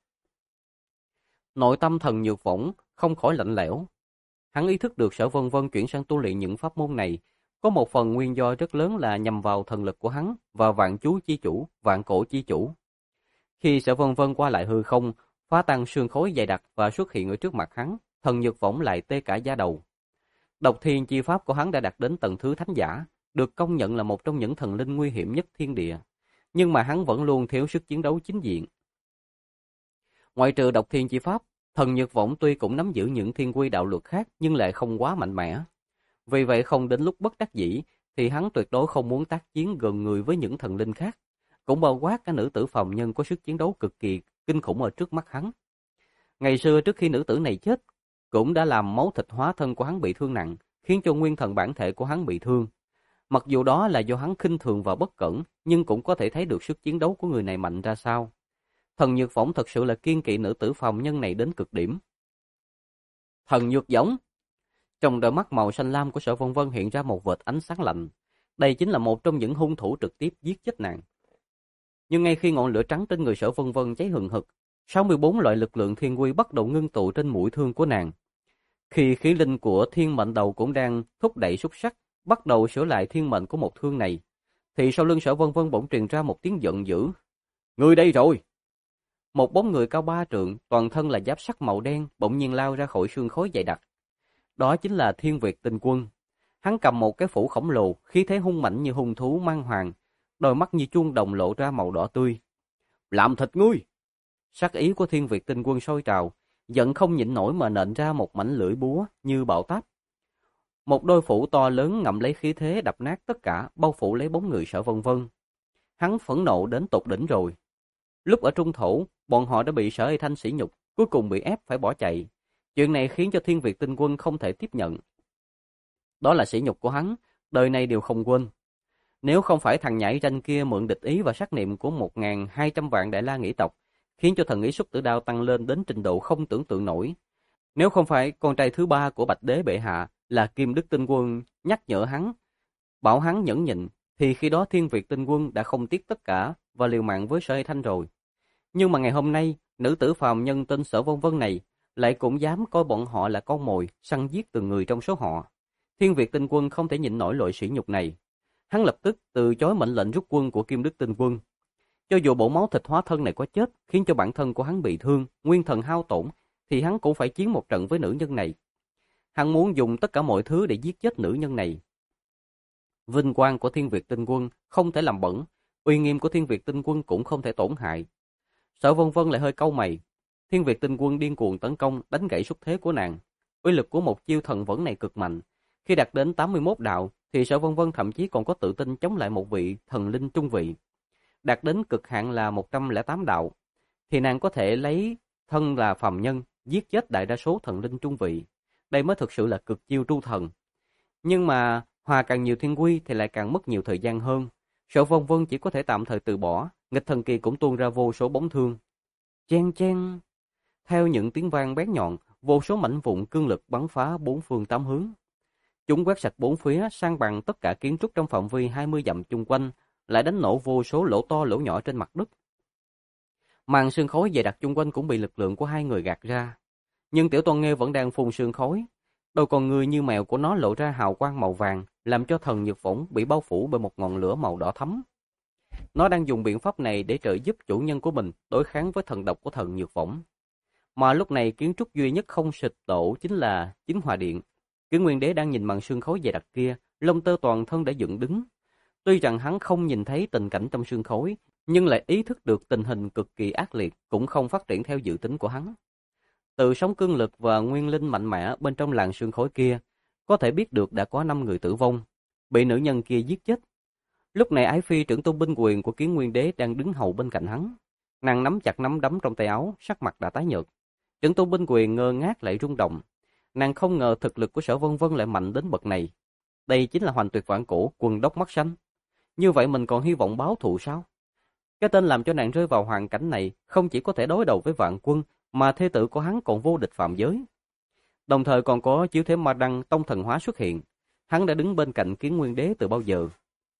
Nội tâm thần Nhược Võng không khỏi lạnh lẽo. Hắn ý thức được Sở Vân Vân chuyển sang tu luyện những pháp môn này, có một phần nguyên do rất lớn là nhằm vào thần lực của hắn và Vạn Chú Chi Chủ, Vạn Cổ Chi Chủ. Khi Sở Vân Vân qua lại hư không, phá tan xương khối dày đặc và xuất hiện ở trước mặt hắn, thần Nhược Võng lại tê cả da đầu. Độc Thiên Chi Pháp của hắn đã đạt đến tầng thứ thánh giả, được công nhận là một trong những thần linh nguy hiểm nhất thiên địa, nhưng mà hắn vẫn luôn thiếu sức chiến đấu chính diện. Ngoại trừ Độc Thiên Chi Pháp, thần Nhược Võng tuy cũng nắm giữ những thiên quy đạo luật khác nhưng lại không quá mạnh mẽ. Vì vậy không đến lúc bất đắc dĩ thì hắn tuyệt đối không muốn tác chiến gần người với những thần linh khác, cũng bao quát cả nữ tử phàm nhân có sức chiến đấu cực kỳ kinh khủng ở trước mắt hắn. Ngày xưa trước khi nữ tử này chết, cũng đã làm máu thịt hóa thân của hắn bị thương nặng, khiến cho nguyên thần bản thể của hắn bị thương. Mặc dù đó là do hắn khinh thường và bất cẩn, nhưng cũng có thể thấy được sức chiến đấu của người này mạnh ra sao. Thần Nhược Võng thật sự là kiên kỵ nữ tử phàm nhân này đến cực điểm. Thần Nhược Võng, Trong đôi mắt màu xanh lam của Sở Vân Vân hiện ra một vệt ánh sáng lạnh. Đây chính là một trong những hung thủ trực tiếp giết chết nàng. Nhưng ngay khi ngọn lửa trắng trên người Sở Vân Vân cháy hừng hực, 64 loại lực lượng thiên quy bắt đầu ngưng tụ trên mũi thương của nàng. Khi khí linh của thiên mệnh đầu cũng đang thúc đẩy xúc sắc, bắt đầu sửa lại thiên mệnh của một thương này, thì sau lưng Sở Vân Vân bỗng truyền ra một tiếng giận dữ. Người đây rồi! Một bóng người cao 3 trượng, toàn thân là giáp sắt màu đen, bỗng nhiên lao ra khỏi sương khói dày đặc. Đó chính là Thiên Việt Tinh Quân. Hắn cầm một cái phủ khổng lồ, khí thế hung mãnh như hung thú mang hoàng, đôi mắt như chuông đồng lộ ra màu đỏ tươi. Làm thịt ngươi! Sát ý của Thiên Việt Tinh Quân sôi trào, giận không nhịn nổi mà nện ra một mảnh lưỡi búa như bão táp. Một đôi phủ to lớn ngậm lấy khí thế đập nát tất cả, bao phủ lấy bóng người Sở Vân Vân. Hắn phẫn nộ đến tột đỉnh rồi. Lúc ở Trung Thổ, bọn họ đã bị Sở Y Thanh sỉ nhục, cuối cùng bị ép phải bỏ chạy. Chuyện này khiến cho Thiên Việt Tinh Quân không thể tiếp nhận. Đó là sỉ nhục của hắn, đời này đều không quên. Nếu không phải thằng nhãi ranh kia mượn địch ý và sát niệm của 1.200 vạn Đại La Nghĩ tộc, khiến cho thần ý Xuất Tử Đao tăng lên đến trình độ không tưởng tượng nổi. Nếu không phải con trai thứ ba của Bạch Đế bệ hạ là Kim Đức Tinh Quân nhắc nhở hắn, bảo hắn nhẫn nhịn, thì khi đó Thiên Việt Tinh Quân đã không tiếc tất cả và liều mạng với Sở Y Thanh rồi. Nhưng mà ngày hôm nay, nữ tử phàm nhân tên Sở Vân Vân này lại cũng dám coi bọn họ là con mồi, săn giết từng người trong số họ. Thiên Việt Tinh Quân không thể nhịn nổi loại sỉ nhục này. Hắn lập tức từ chối mệnh lệnh rút quân của Kim Đức Tinh Quân. Cho dù bộ máu thịt hóa thân này có chết, khiến cho bản thân của hắn bị thương, nguyên thần hao tổn, thì hắn cũng phải chiến một trận với nữ nhân này. Hắn muốn dùng tất cả mọi thứ để giết chết nữ nhân này. Vinh quang của Thiên Việt Tinh Quân không thể làm bẩn, uy nghiêm của Thiên Việt Tinh Quân cũng không thể tổn hại. Sở Vân Vân lại hơi cau mày. Thiên Việt Tinh Quân điên cuồng tấn công, đánh gãy xúc thế của nàng. Uy lực của một chiêu thần vẫn này cực mạnh. Khi đạt đến 81 đạo, thì Sở Vân Vân thậm chí còn có tự tin chống lại một vị thần linh trung vị. Đạt đến cực hạn là 108 đạo, thì nàng có thể lấy thân là phàm nhân, giết chết đại đa số thần linh trung vị. Đây mới thực sự là cực chiêu tru thần. Nhưng mà hòa càng nhiều thiên quy thì lại càng mất nhiều thời gian hơn. Sở Vân Vân chỉ có thể tạm thời từ bỏ, nghịch thần kỳ cũng tuôn ra vô số bóng thương. Chen chen. Theo những tiếng vang bén nhọn, vô số mảnh vụn cương lực bắn phá bốn phương tám hướng. Chúng quét sạch bốn phía, san bằng tất cả kiến trúc trong phạm vi 20 dặm chung quanh, lại đánh nổ vô số lỗ to lỗ nhỏ trên mặt đất. Màn sương khói dày đặc chung quanh cũng bị lực lượng của hai người gạt ra. Nhưng Tiểu Toan Nghê vẫn đang phun sương khói. Đôi con người như mèo của nó lộ ra hào quang màu vàng, làm cho thần Nhược Võng bị bao phủ bởi một ngọn lửa màu đỏ thẫm. Nó đang dùng biện pháp này để trợ giúp chủ nhân của mình đối kháng với thần độc của thần Nhược Võng. Mà lúc này kiến trúc duy nhất không sụp đổ chính là Chính Hòa Điện. Kiến Nguyên Đế đang nhìn màn sương khói dày đặc kia, lông tơ toàn thân đã dựng đứng. Tuy rằng hắn không nhìn thấy tình cảnh trong sương khói, nhưng lại ý thức được tình hình cực kỳ ác liệt cũng không phát triển theo dự tính của hắn. Từ sóng cương lực và nguyên linh mạnh mẽ bên trong làn sương khói kia, có thể biết được đã có 5 người tử vong, bị nữ nhân kia giết chết. Lúc này Ái Phi trưởng tôn binh quyền của Kiến Nguyên Đế đang đứng hầu bên cạnh hắn. Nàng nắm chặt nắm đấm trong tay áo, sắc mặt đã tái nhợt. Trưởng tôn binh quyền ngơ ngác lại rung động. Nàng không ngờ thực lực của Sở Vân Vân lại mạnh đến bậc này. Đây chính là Hoành Tuyệt Vạn Cổ, Quần Đốc Mắt Xanh. Như vậy mình còn hy vọng báo thù sao? Cái tên làm cho nàng rơi vào hoàn cảnh này không chỉ có thể đối đầu với Vạn Quân, mà thê tử của hắn còn vô địch phạm giới. Đồng thời còn có chiếu thế ma đăng tông thần hóa xuất hiện. Hắn đã đứng bên cạnh Kiến Nguyên Đế từ bao giờ.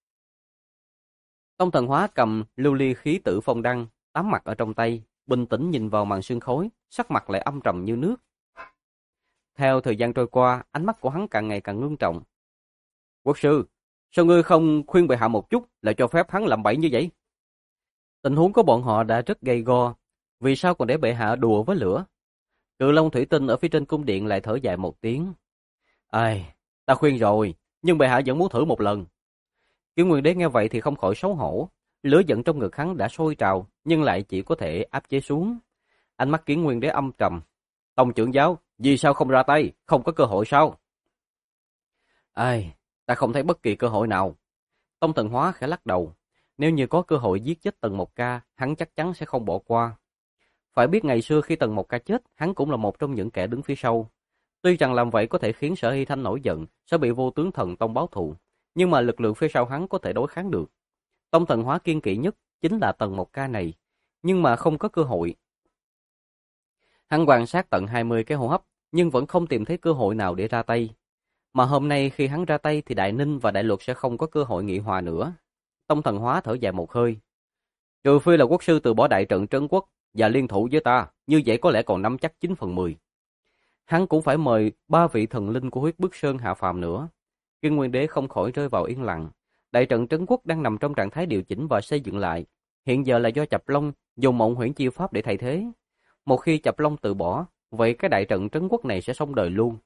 Tông thần hóa cầm lưu ly khí tử phong đăng, tám mặt ở trong tay, bình tĩnh nhìn vào màn sương khói, sắc mặt lại âm trầm như nước. Theo thời gian trôi qua, ánh mắt của hắn càng ngày càng ngưng trọng. Quốc sư, sao ngươi không khuyên bệ hạ một chút, lại cho phép hắn làm bậy như vậy? Tình huống của bọn họ đã rất gay go, vì sao còn để bệ hạ đùa với lửa? Cự Long thủy tinh ở phía trên cung điện lại thở dài một tiếng. Ai, ta khuyên rồi, nhưng bệ hạ vẫn muốn thử một lần. Kiến Nguyên Đế nghe vậy thì không khỏi xấu hổ, lửa giận trong ngực hắn đã sôi trào, nhưng lại chỉ có thể áp chế xuống. Ánh mắt Kiến Nguyên Đế âm trầm. Tông trưởng giáo, vì sao không ra tay, không có cơ hội sao? Ai, ta không thấy bất kỳ cơ hội nào. Tông Thần Hóa khẽ lắc đầu. Nếu như có cơ hội giết chết Tần Mộc Ca, hắn chắc chắn sẽ không bỏ qua. Phải biết ngày xưa khi Tần Mộc Ca chết, hắn cũng là một trong những kẻ đứng phía sau. Tuy rằng làm vậy có thể khiến Sở Hy Thanh nổi giận, sẽ bị Vô Tướng Thần Tông báo thù, nhưng mà lực lượng phía sau hắn có thể đối kháng được. Tông Thần Hóa kiên kỵ nhất chính là Tần Mộc Ca này, nhưng mà không có cơ hội. Hắn quan sát tận 20 cái hô hấp, nhưng vẫn không tìm thấy cơ hội nào để ra tay. Mà hôm nay khi hắn ra tay thì Đại Ninh và Đại Luật sẽ không có cơ hội nghị hòa nữa. Tông Thần Hóa thở dài một hơi. Trừ phi là quốc sư từ bỏ đại trận trấn quốc và liên thủ với ta, như vậy có lẽ còn nắm chắc 9/10. Hắn cũng phải mời 3 vị thần linh của Huyết Bức Sơn hạ phàm nữa. Kiên Nguyên Đế không khỏi rơi vào yên lặng. Đại trận trấn quốc đang nằm trong trạng thái điều chỉnh và xây dựng lại. Hiện giờ là do Chập Long dùng Mộng Huyễn Chiêu Pháp để thay thế. Một khi Chập Long từ bỏ, vậy cái đại trận trấn quốc này sẽ xong đời luôn.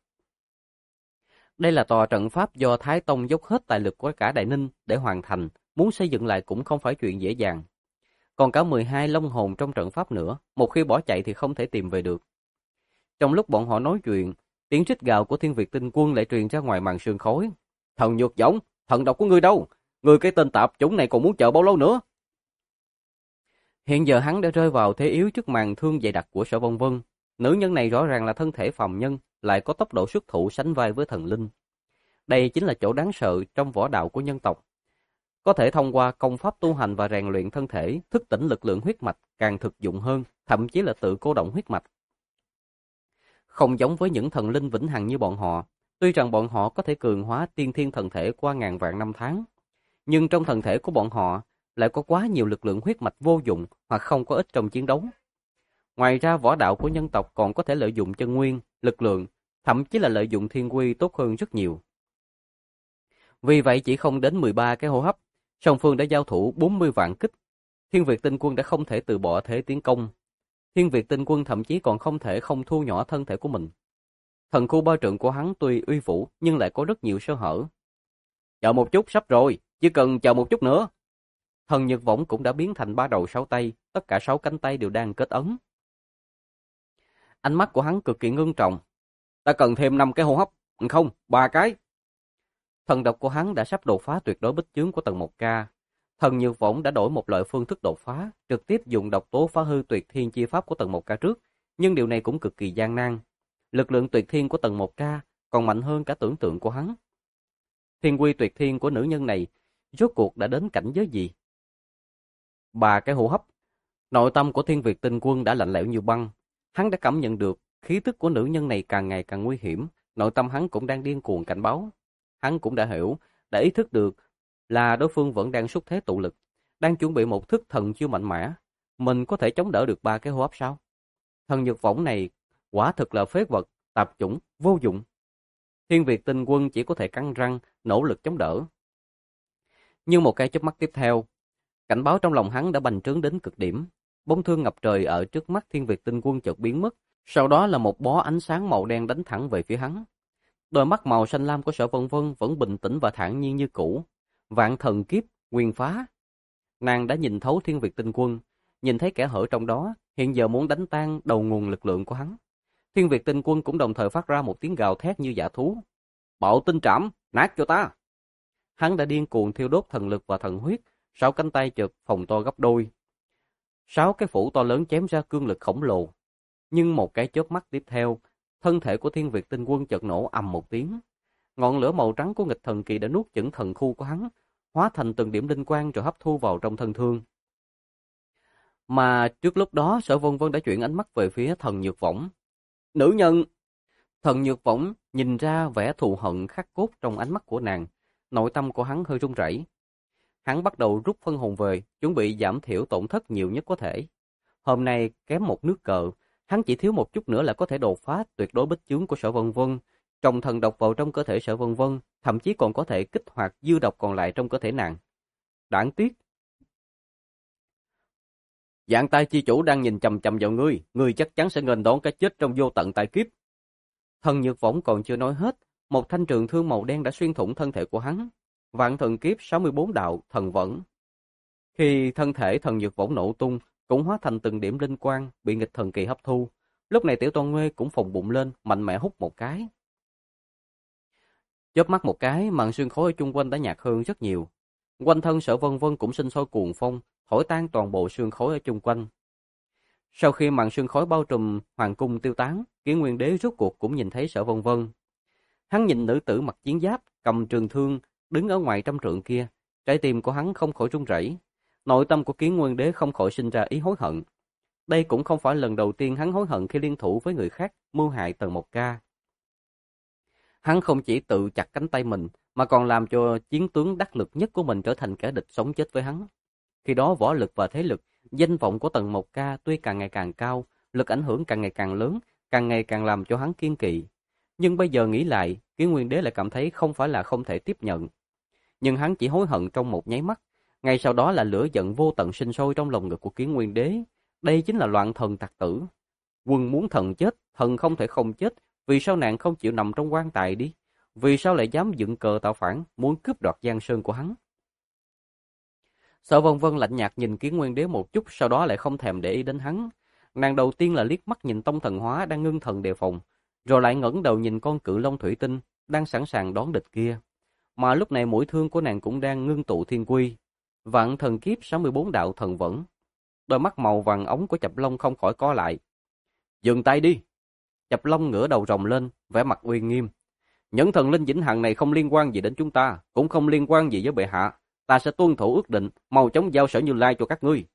Đây là tòa trận pháp do Thái Tông dốc hết tài lực của cả Đại Ninh để hoàn thành, muốn xây dựng lại cũng không phải chuyện dễ dàng. Còn cả 12 long hồn trong trận pháp nữa, một khi bỏ chạy thì không thể tìm về được. Trong lúc bọn họ nói chuyện, tiếng rít gào của Thiên Việt Tinh Quân lại truyền ra ngoài màn sương khói. Thần Nhược Võng, thần độc của ngươi đâu? Ngươi cái tên tạp chủng này còn muốn chờ bao lâu nữa? Hiện giờ hắn đã rơi vào thế yếu trước màn thương dày đặc của Sở Vân Vân. Nữ nhân này rõ ràng là thân thể phàm nhân, lại có tốc độ xuất thủ sánh vai với thần linh. Đây chính là chỗ đáng sợ trong võ đạo của nhân tộc. Có thể thông qua công pháp tu hành và rèn luyện thân thể, thức tỉnh lực lượng huyết mạch càng thực dụng hơn, thậm chí là tự cô động huyết mạch. Không giống với những thần linh vĩnh hằng như bọn họ, tuy rằng bọn họ có thể cường hóa tiên thiên thần thể qua ngàn vạn năm tháng, nhưng trong thần thể của bọn họ lại có quá nhiều lực lượng huyết mạch vô dụng hoặc không có ích trong chiến đấu. Ngoài ra võ đạo của nhân tộc còn có thể lợi dụng chân nguyên, lực lượng, thậm chí là lợi dụng thiên quy tốt hơn rất nhiều. Vì vậy chỉ không đến 13 cái hô hấp, song phương đã giao thủ 40 vạn kích. Thiên Việt Tinh Quân đã không thể từ bỏ thế tiến công. Thiên Việt Tinh Quân thậm chí còn không thể không thu nhỏ thân thể của mình. Thần khu ba trượng của hắn tuy uy vũ nhưng lại có rất nhiều sơ hở. Chờ một chút, sắp rồi, chỉ cần chờ một chút nữa. Thần Nhật Võng cũng đã biến thành 3 đầu 6 tay, tất cả 6 cánh tay đều đang kết ấn. Ánh mắt của hắn cực kỳ ngưng trọng. Ta cần thêm 5 cái hô hấp, không, 3 cái. Thần độc của hắn đã sắp đột phá tuyệt đối bích chướng của tầng 1K. Thần Nhược Võng đã đổi một loại phương thức đột phá, trực tiếp dùng độc tố phá hư tuyệt thiên chi pháp của tầng 1K trước, nhưng điều này cũng cực kỳ gian nan. Lực lượng tuyệt thiên của tầng 1K còn mạnh hơn cả tưởng tượng của hắn. Thiên quy tuyệt thiên của nữ nhân này rốt cuộc đã đến cảnh giới gì? 3 cái hô hấp. Nội tâm của Thiên Việt Tinh Quân đã lạnh lẽo như băng. Hắn đã cảm nhận được khí tức của nữ nhân này càng ngày càng nguy hiểm, nội tâm hắn cũng đang điên cuồng cảnh báo. Hắn cũng đã hiểu, đã ý thức được là đối phương vẫn đang xúc thế tụ lực, đang chuẩn bị một thức thần chiêu mạnh mẽ. Mình có thể chống đỡ được 3 cái hô hấp sao? Thần Nhược Võng này quả thực là phế vật, tạp chủng, vô dụng. Thiên Việt Tinh Quân chỉ có thể cắn răng, nỗ lực chống đỡ. Nhưng một cái chớp mắt tiếp theo, cảnh báo trong lòng hắn đã bành trướng đến cực điểm. Bóng thương ngập trời ở trước mắt Thiên Việt Tinh Quân chợt biến mất, sau đó là một bó ánh sáng màu đen đánh thẳng về phía hắn. Đôi mắt màu xanh lam của Sở Vân Vân vẫn bình tĩnh và thản nhiên như cũ. Vạn thần kiếp, nguyên phá. Nàng đã nhìn thấu Thiên Việt Tinh Quân, nhìn thấy kẻ hở trong đó, hiện giờ muốn đánh tan đầu nguồn lực lượng của hắn. Thiên Việt Tinh Quân cũng đồng thời phát ra một tiếng gào thét như dã thú. Bạo tinh trảm, nát cho ta! Hắn đã điên cuồng thiêu đốt thần lực và thần huyết, 6 cánh tay chợt phồng to gấp đôi. 6 cái phủ to lớn chém ra cương lực khổng lồ. Nhưng một cái chớp mắt tiếp theo, thân thể của Thiên Việt Tinh Quân chợt nổ ầm một tiếng. Ngọn lửa màu trắng của nghịch thần kỳ đã nuốt chửng thần khu của hắn, hóa thành từng điểm linh quang rồi hấp thu vào trong thân thương. Mà trước lúc đó, Sở Vân Vân đã chuyển ánh mắt về phía Thần Nhược Võng. Nữ nhân! Thần Nhược Võng nhìn ra vẻ thù hận khắc cốt trong ánh mắt của nàng, nội tâm của hắn hơi run rẩy. Hắn bắt đầu rút phân hồn về, chuẩn bị giảm thiểu tổn thất nhiều nhất có thể. Hôm nay kém một nước cờ, hắn chỉ thiếu một chút nữa là có thể đột phá tuyệt đối bích chướng của Sở Vân Vân, trồng thần độc vào trong cơ thể Sở Vân Vân, thậm chí còn có thể kích hoạt dư độc còn lại trong cơ thể nàng. Đáng tiếc. Dạng tai chi chủ đang nhìn chằm chằm vào ngươi chắc chắn sẽ nghênh đón cái chết trong vô tận tai kiếp. Thần Nhược Võng còn chưa nói hết, một thanh trường thương màu đen đã xuyên thủng thân thể của hắn. Vạn thần kiếp 64 đạo, thần vẫn. Khi thân thể Thần Nhược Võng nổ tung, cũng hóa thành từng điểm linh quang bị nghịch thần kỳ hấp thu. Lúc này Tiểu Toàn Nguê cũng phồng bụng lên, mạnh mẽ hút một cái. Chớp mắt một cái, màn sương khói ở chung quanh đã nhạt hơn rất nhiều. Quanh thân Sở Vân Vân cũng sinh sôi cuồng phong, thổi tan toàn bộ sương khói ở chung quanh. Sau khi màn sương khói bao trùm hoàng cung tiêu tán, Kiến Nguyên Đế rốt cuộc cũng nhìn thấy Sở Vân Vân. Hắn nhìn nữ tử mặc chiến giáp, cầm trường thương, đứng ở ngoài trăm trượng kia, trái tim của hắn không khỏi run rẩy. Nội tâm của Kiến Nguyên Đế không khỏi sinh ra ý hối hận. Đây cũng không phải lần đầu tiên hắn hối hận khi liên thủ với người khác mưu hại tầng 1K. Hắn không chỉ tự chặt cánh tay mình, mà còn làm cho chiến tướng đắc lực nhất của mình trở thành kẻ địch sống chết với hắn. Khi đó võ lực và thế lực, danh vọng của Tần Mộc Ca tuy càng ngày càng cao, lực ảnh hưởng càng ngày càng lớn, càng ngày càng làm cho hắn kiêng kỵ. Nhưng bây giờ nghĩ lại, Kiến Nguyên Đế lại cảm thấy không phải là không thể tiếp nhận. Nhưng hắn chỉ hối hận trong một nháy mắt. Ngay sau đó là lửa giận vô tận sinh sôi trong lồng ngực của Kiến Nguyên Đế. Đây chính là loạn thần tặc tử. Quân muốn thần chết, thần không thể không chết. Vì sao nàng không chịu nằm trong quan tài đi? Vì sao lại dám dựng cờ tạo phản, muốn cướp đoạt Giang Sơn của hắn? Sở Vân Vân lạnh nhạt nhìn Kiến Nguyên Đế một chút, sau đó lại không thèm để ý đến hắn. Nàng đầu tiên là liếc mắt nhìn Tông Thần Hóa đang ngưng thần đề phòng, rồi lại ngẩng đầu nhìn con cự long thủy tinh đang sẵn sàng đón địch kia. Mà lúc này mũi thương của nàng cũng đang ngưng tụ thiên quy, vạn thần kiếp 64 đạo thần vẫn. Đôi mắt màu vàng ống của Chập Long không khỏi co lại. Dừng tay đi! Chập Long ngửa đầu rồng lên, vẻ mặt uy nghiêm. Những thần linh vĩnh hằng này không liên quan gì đến chúng ta, cũng không liên quan gì với bệ hạ. Ta sẽ tuân thủ ước định, mau chóng giao Sở Như Lai cho các ngươi.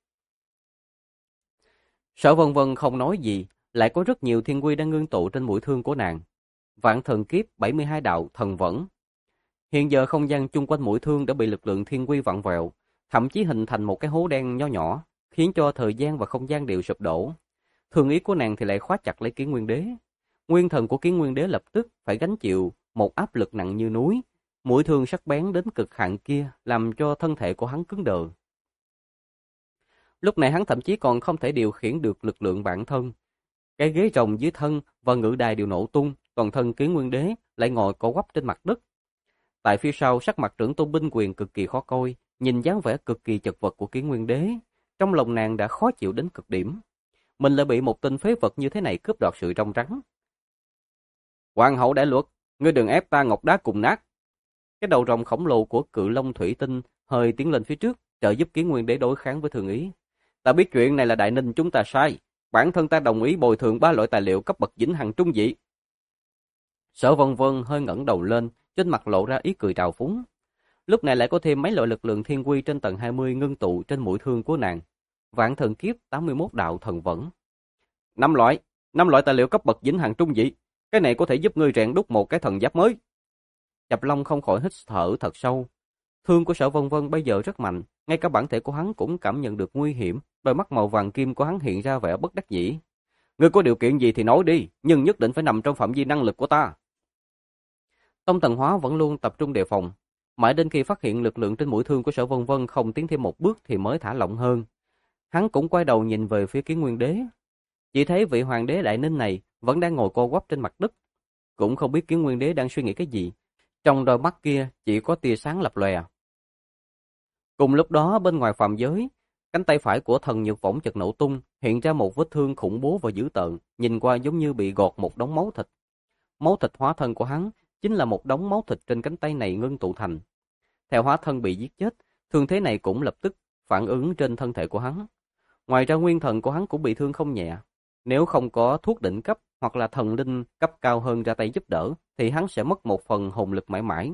Sở Vân Vân không nói gì, lại có rất nhiều thiên quy đang ngưng tụ trên mũi thương của nàng. Vạn thần kiếp 72 đạo thần vẫn. Hiện giờ không gian chung quanh mũi thương đã bị lực lượng thiên quy vặn vẹo, thậm chí hình thành một cái hố đen nho nhỏ, khiến cho thời gian và không gian đều sụp đổ. Thường ý của nàng thì lại khóa chặt lấy Kiến Nguyên Đế. Nguyên thần của Kiến Nguyên Đế lập tức phải gánh chịu một áp lực nặng như núi. Mũi thương sắc bén đến cực hạn kia làm cho thân thể của hắn cứng đờ. Lúc này hắn thậm chí còn không thể điều khiển được lực lượng bản thân. Cái ghế rồng dưới thân và ngự đài đều nổ tung, toàn thân Kiến Nguyên Đế lại ngồi co quắp trên mặt đất. Tại phía sau, sắc mặt trưởng tôn binh quyền cực kỳ khó coi, nhìn dáng vẻ cực kỳ chật vật của Kiến Nguyên Đế, trong lòng nàng đã khó chịu đến cực điểm. Mình lại bị một tên phế vật như thế này cướp đoạt sự trong trắng. Hoàng hậu đại luật, ngươi đừng ép ta ngọc đá cùng nát. Cái đầu rồng khổng lồ của cự long thủy tinh hơi tiến lên phía trước, trợ giúp Kiến Nguyên Đế đối kháng với Thường Ý. Ta biết chuyện này là Đại Ninh chúng ta sai, bản thân ta đồng ý bồi thường 3 loại tài liệu cấp bậc vĩnh hằng trung dị. Sở Vân Vân hơi ngẩng đầu lên, trên mặt lộ ra ý cười trào phúng. Lúc này lại có thêm mấy loại lực lượng thiên quy trên tầng 20 ngưng tụ trên mũi thương của nàng. Vạn thần kiếp 81 đạo thần vẫn. 5 loại tài liệu cấp bậc vĩnh hằng trung dị. Cái này có thể giúp ngươi rèn đúc một cái thần giáp mới. Chập Long không khỏi hít thở thật sâu. Thương của Sở Vân Vân bây giờ rất mạnh, ngay cả bản thể của hắn cũng cảm nhận được nguy hiểm, đôi mắt màu vàng kim của hắn hiện ra vẻ bất đắc dĩ. Ngươi có điều kiện gì thì nói đi, nhưng nhất định phải nằm trong phạm vi năng lực của ta. Tông Tần Hóa vẫn luôn tập trung đề phòng, mãi đến khi phát hiện lực lượng trên mũi thương của Sở Vân Vân không tiến thêm một bước thì mới thả lỏng hơn. Hắn cũng quay đầu nhìn về phía Kiến Nguyên Đế. Chỉ thấy vị hoàng đế Đại Ninh này vẫn đang ngồi co quắp trên mặt đất, cũng không biết Kiến Nguyên Đế đang suy nghĩ cái gì. Trong đôi mắt kia chỉ có tia sáng lập lòe. Cùng lúc đó bên ngoài phàm giới, cánh tay phải của Thần Nhược Võng chợt nổ tung, hiện ra một vết thương khủng bố và dữ tợn, nhìn qua giống như bị gọt một đống máu thịt. Máu thịt hóa thân của hắn chính là một đống máu thịt trên cánh tay này ngưng tụ thành. Theo hóa thân bị giết chết, thương thế này cũng lập tức phản ứng trên thân thể của hắn. Ngoài ra nguyên thần của hắn cũng bị thương không nhẹ. Nếu không có thuốc đỉnh cấp hoặc là thần linh cấp cao hơn ra tay giúp đỡ, thì hắn sẽ mất một phần hồn lực mãi mãi.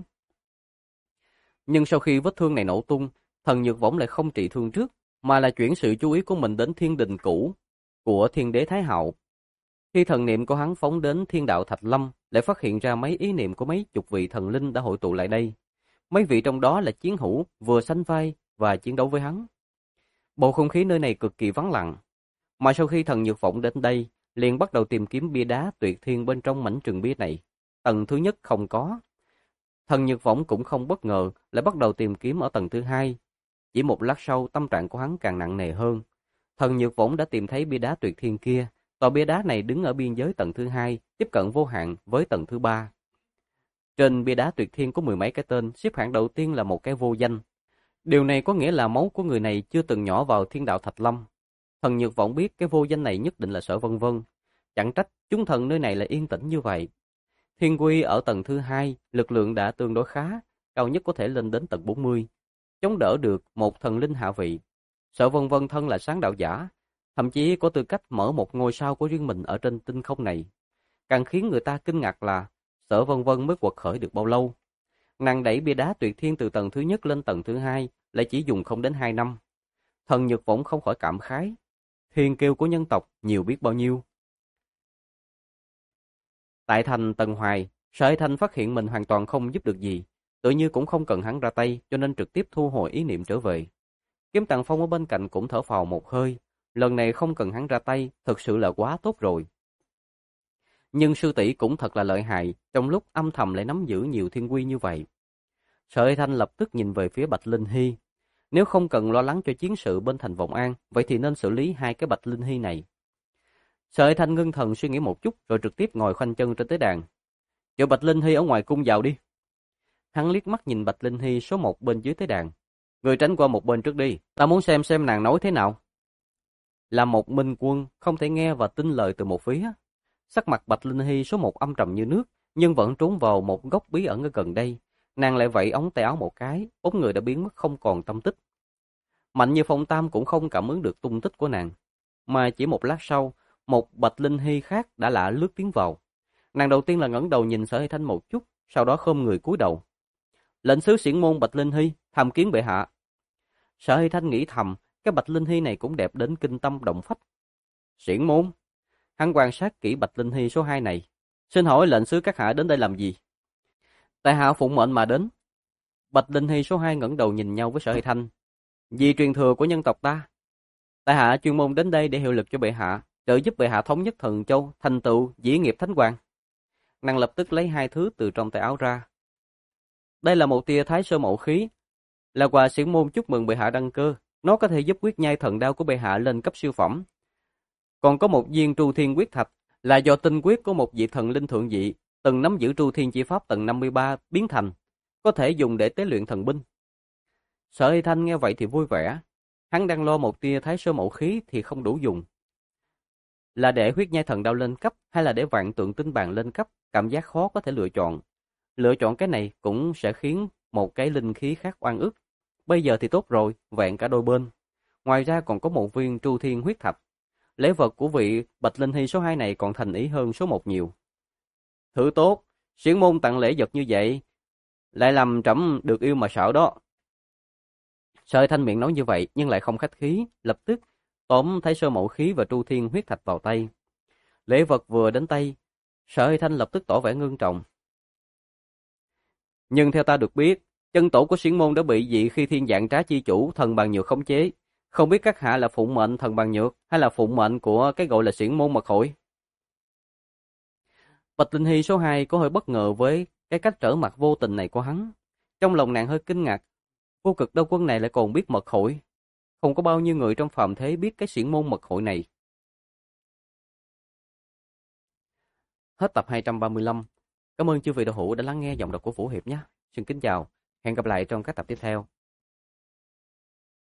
Nhưng sau khi vết thương này nổ tung, Thần Nhược Võng lại không trị thương trước, mà là chuyển sự chú ý của mình đến thiên đình cũ của Thiên Đế Thái Hạo. Khi thần niệm của hắn phóng đến Thiên Đạo Thạch Lâm, lại phát hiện ra mấy ý niệm của mấy chục vị thần linh đã hội tụ lại đây. Mấy vị trong đó là chiến hữu vừa sánh vai và chiến đấu với hắn. Bầu không khí nơi này cực kỳ vắng lặng. Mà sau khi Thần Nhược Võng đến đây, liền bắt đầu tìm kiếm bia đá tuyệt thiên bên trong mảnh trường bia này. Tầng thứ nhất không có. Thần Nhược Võng cũng không bất ngờ, lại bắt đầu tìm kiếm ở tầng thứ hai. Chỉ một lát sau, tâm trạng của hắn càng nặng nề hơn. Thần Nhược Võng đã tìm thấy bia đá tuyệt thiên kia. Tòa bia đá này đứng ở biên giới tầng thứ hai, tiếp cận vô hạn với tầng thứ ba. Trên bia đá tuyệt thiên có mười mấy cái tên, xếp hạng đầu tiên là một cái vô danh. Điều này có nghĩa là máu của người này chưa từng nhỏ vào Thiên Đạo Thạch Lâm. Thần Nhược Võng biết cái vô danh này nhất định là Sở Vân Vân. Chẳng trách chúng thần nơi này lại yên tĩnh như vậy. Thiên quy ở tầng thứ hai, lực lượng đã tương đối khá, cao nhất có thể lên đến tầng 40, chống đỡ được một thần linh hạ vị. Sở Vân Vân thân là sáng đạo giả, thậm chí có tư cách mở một ngôi sao của riêng mình ở trên tinh không này. Càng khiến người ta kinh ngạc là Sở Vân Vân mới quật khởi được bao lâu. Nàng đẩy bia đá tuyệt thiên từ tầng thứ nhất lên tầng thứ hai lại chỉ dùng không đến 2 năm. Thần Nhược Võng không khỏi cảm khái. Thiên kiêu của nhân tộc nhiều biết bao nhiêu. Tại thành Tần Hoài, Sở Hải Thanh phát hiện mình hoàn toàn không giúp được gì, tự như cũng không cần hắn ra tay, cho nên trực tiếp thu hồi ý niệm trở về. Kiếm Tàng Phong ở bên cạnh cũng thở phào một hơi, lần này không cần hắn ra tay, thực sự là quá tốt rồi. Nhưng sư tỷ cũng thật là lợi hại, trong lúc âm thầm lại nắm giữ nhiều thiên quy như vậy. Sở Hải Thanh lập tức nhìn về phía Bạch Linh Hy. Nếu không cần lo lắng cho chiến sự bên thành Vọng An, vậy thì nên xử lý hai cái Bạch Linh Hy này. Sở Hải Thanh ngưng thần suy nghĩ một chút rồi trực tiếp ngồi khoanh chân trên tế đàn. Chờ Bạch Linh Hy ở ngoài cung vào đi. Hắn liếc mắt nhìn Bạch Linh Hy số 1 bên dưới tế đàn. Người tránh qua một bên trước đi, ta muốn xem nàng nói thế nào. Là một minh quân, không thể nghe và tin lời từ một phía. Sắc mặt Bạch Linh Hy số 1 âm trầm như nước, nhưng vẫn trốn vào một góc bí ẩn ở gần đây. Nàng lại vẫy ống tay áo một cái, bóng người đã biến mất không còn tâm tích. Mạnh như Phong Tam cũng không cảm ứng được tung tích của nàng. Mà chỉ một lát sau, một Bạch Linh Hy khác đã lạ lướt tiến vào. Nàng đầu tiên là ngẩng đầu nhìn Sở Hải Thanh một chút, sau đó khom người cúi đầu. Lệnh sứ Xiển Môn Bạch Linh Hy, tham kiến bệ hạ. Sở Hải Thanh nghĩ thầm, cái Bạch Linh Hy này cũng đẹp đến kinh tâm động phách. Xiển Môn? Hắn quan sát kỹ Bạch Linh Hy số 2 này. Xin hỏi lệnh sứ các hạ đến đây làm gì? Tại hạ phụng mệnh mà đến. Bạch Linh Hy số 2 ngẩng đầu nhìn nhau với Sở Hải Thanh. Vì truyền thừa của nhân tộc ta, tại hạ chuyên môn đến đây để hiệu lực cho bệ hạ, trợ giúp bệ hạ thống nhất Thần Châu, thành tựu dĩ nghiệp thánh hoàng. Nàng lập tức lấy hai thứ từ trong tay áo ra. Đây là một tia thái sơ mậu khí, là quà Xiển Môn chúc mừng bệ hạ đăng cơ. Nó có thể giúp quyết nhai thần đao của bệ hạ lên cấp siêu phẩm. Còn có một viên Tru Thiên Quyết Thạch, là do tinh quyết của một vị thần linh thượng vị, từng nắm giữ Tru Thiên Chi Pháp tầng 53 biến thành, có thể dùng để tế luyện thần binh. Sở Hải Thanh nghe vậy thì vui vẻ. Hắn đang lo một tia thái sơ mậu khí thì không đủ dùng. Là để huyết nhai thần đao lên cấp hay là để vạn tượng tinh bàn lên cấp, cảm giác khó có thể lựa chọn. Lựa chọn cái này cũng sẽ khiến một cái linh khí khác oan ức. Bây giờ thì tốt rồi, vẹn cả đôi bên. Ngoài ra còn có một viên Tru Thiên Huyết Thạch. Lễ vật của vị Bạch Linh Hy số 2 này còn thành ý hơn số 1 nhiều. Thử tốt, Xiển Môn tặng lễ vật như vậy, lại làm trẫm được yêu mà sợ đó. Sở Hải Thanh miệng nói như vậy nhưng lại không khách khí, lập tức tóm thái sơ mậu khí và Tru Thiên Huyết Thạch vào tay. Lễ vật vừa đến tay, Sở Hải Thanh lập tức tỏ vẻ ngưng trọng. Nhưng theo ta được biết, chân tổ của Xiển Môn đã bị dị khi thiên dạng trá chi chủ thần bàn nhược khống chế. Không biết các hạ là phụng mệnh thần bàn nhược hay là phụng mệnh của cái gọi là Xiển Môn mật hội. Bạch Linh Hy số 2 có hơi bất ngờ với cái cách trở mặt vô tình này của hắn. Trong lòng nàng hơi kinh ngạc, Vô Cực Đao Quân này lại còn biết mật hội. Không có bao nhiêu người trong phàm thế biết cái Xiển Môn mật hội này. Hết tập 235. Cảm ơn chư vị đạo hữu đã lắng nghe giọng đọc của Vũ Hiệp nhé. Xin kính chào, hẹn gặp lại trong các tập tiếp theo.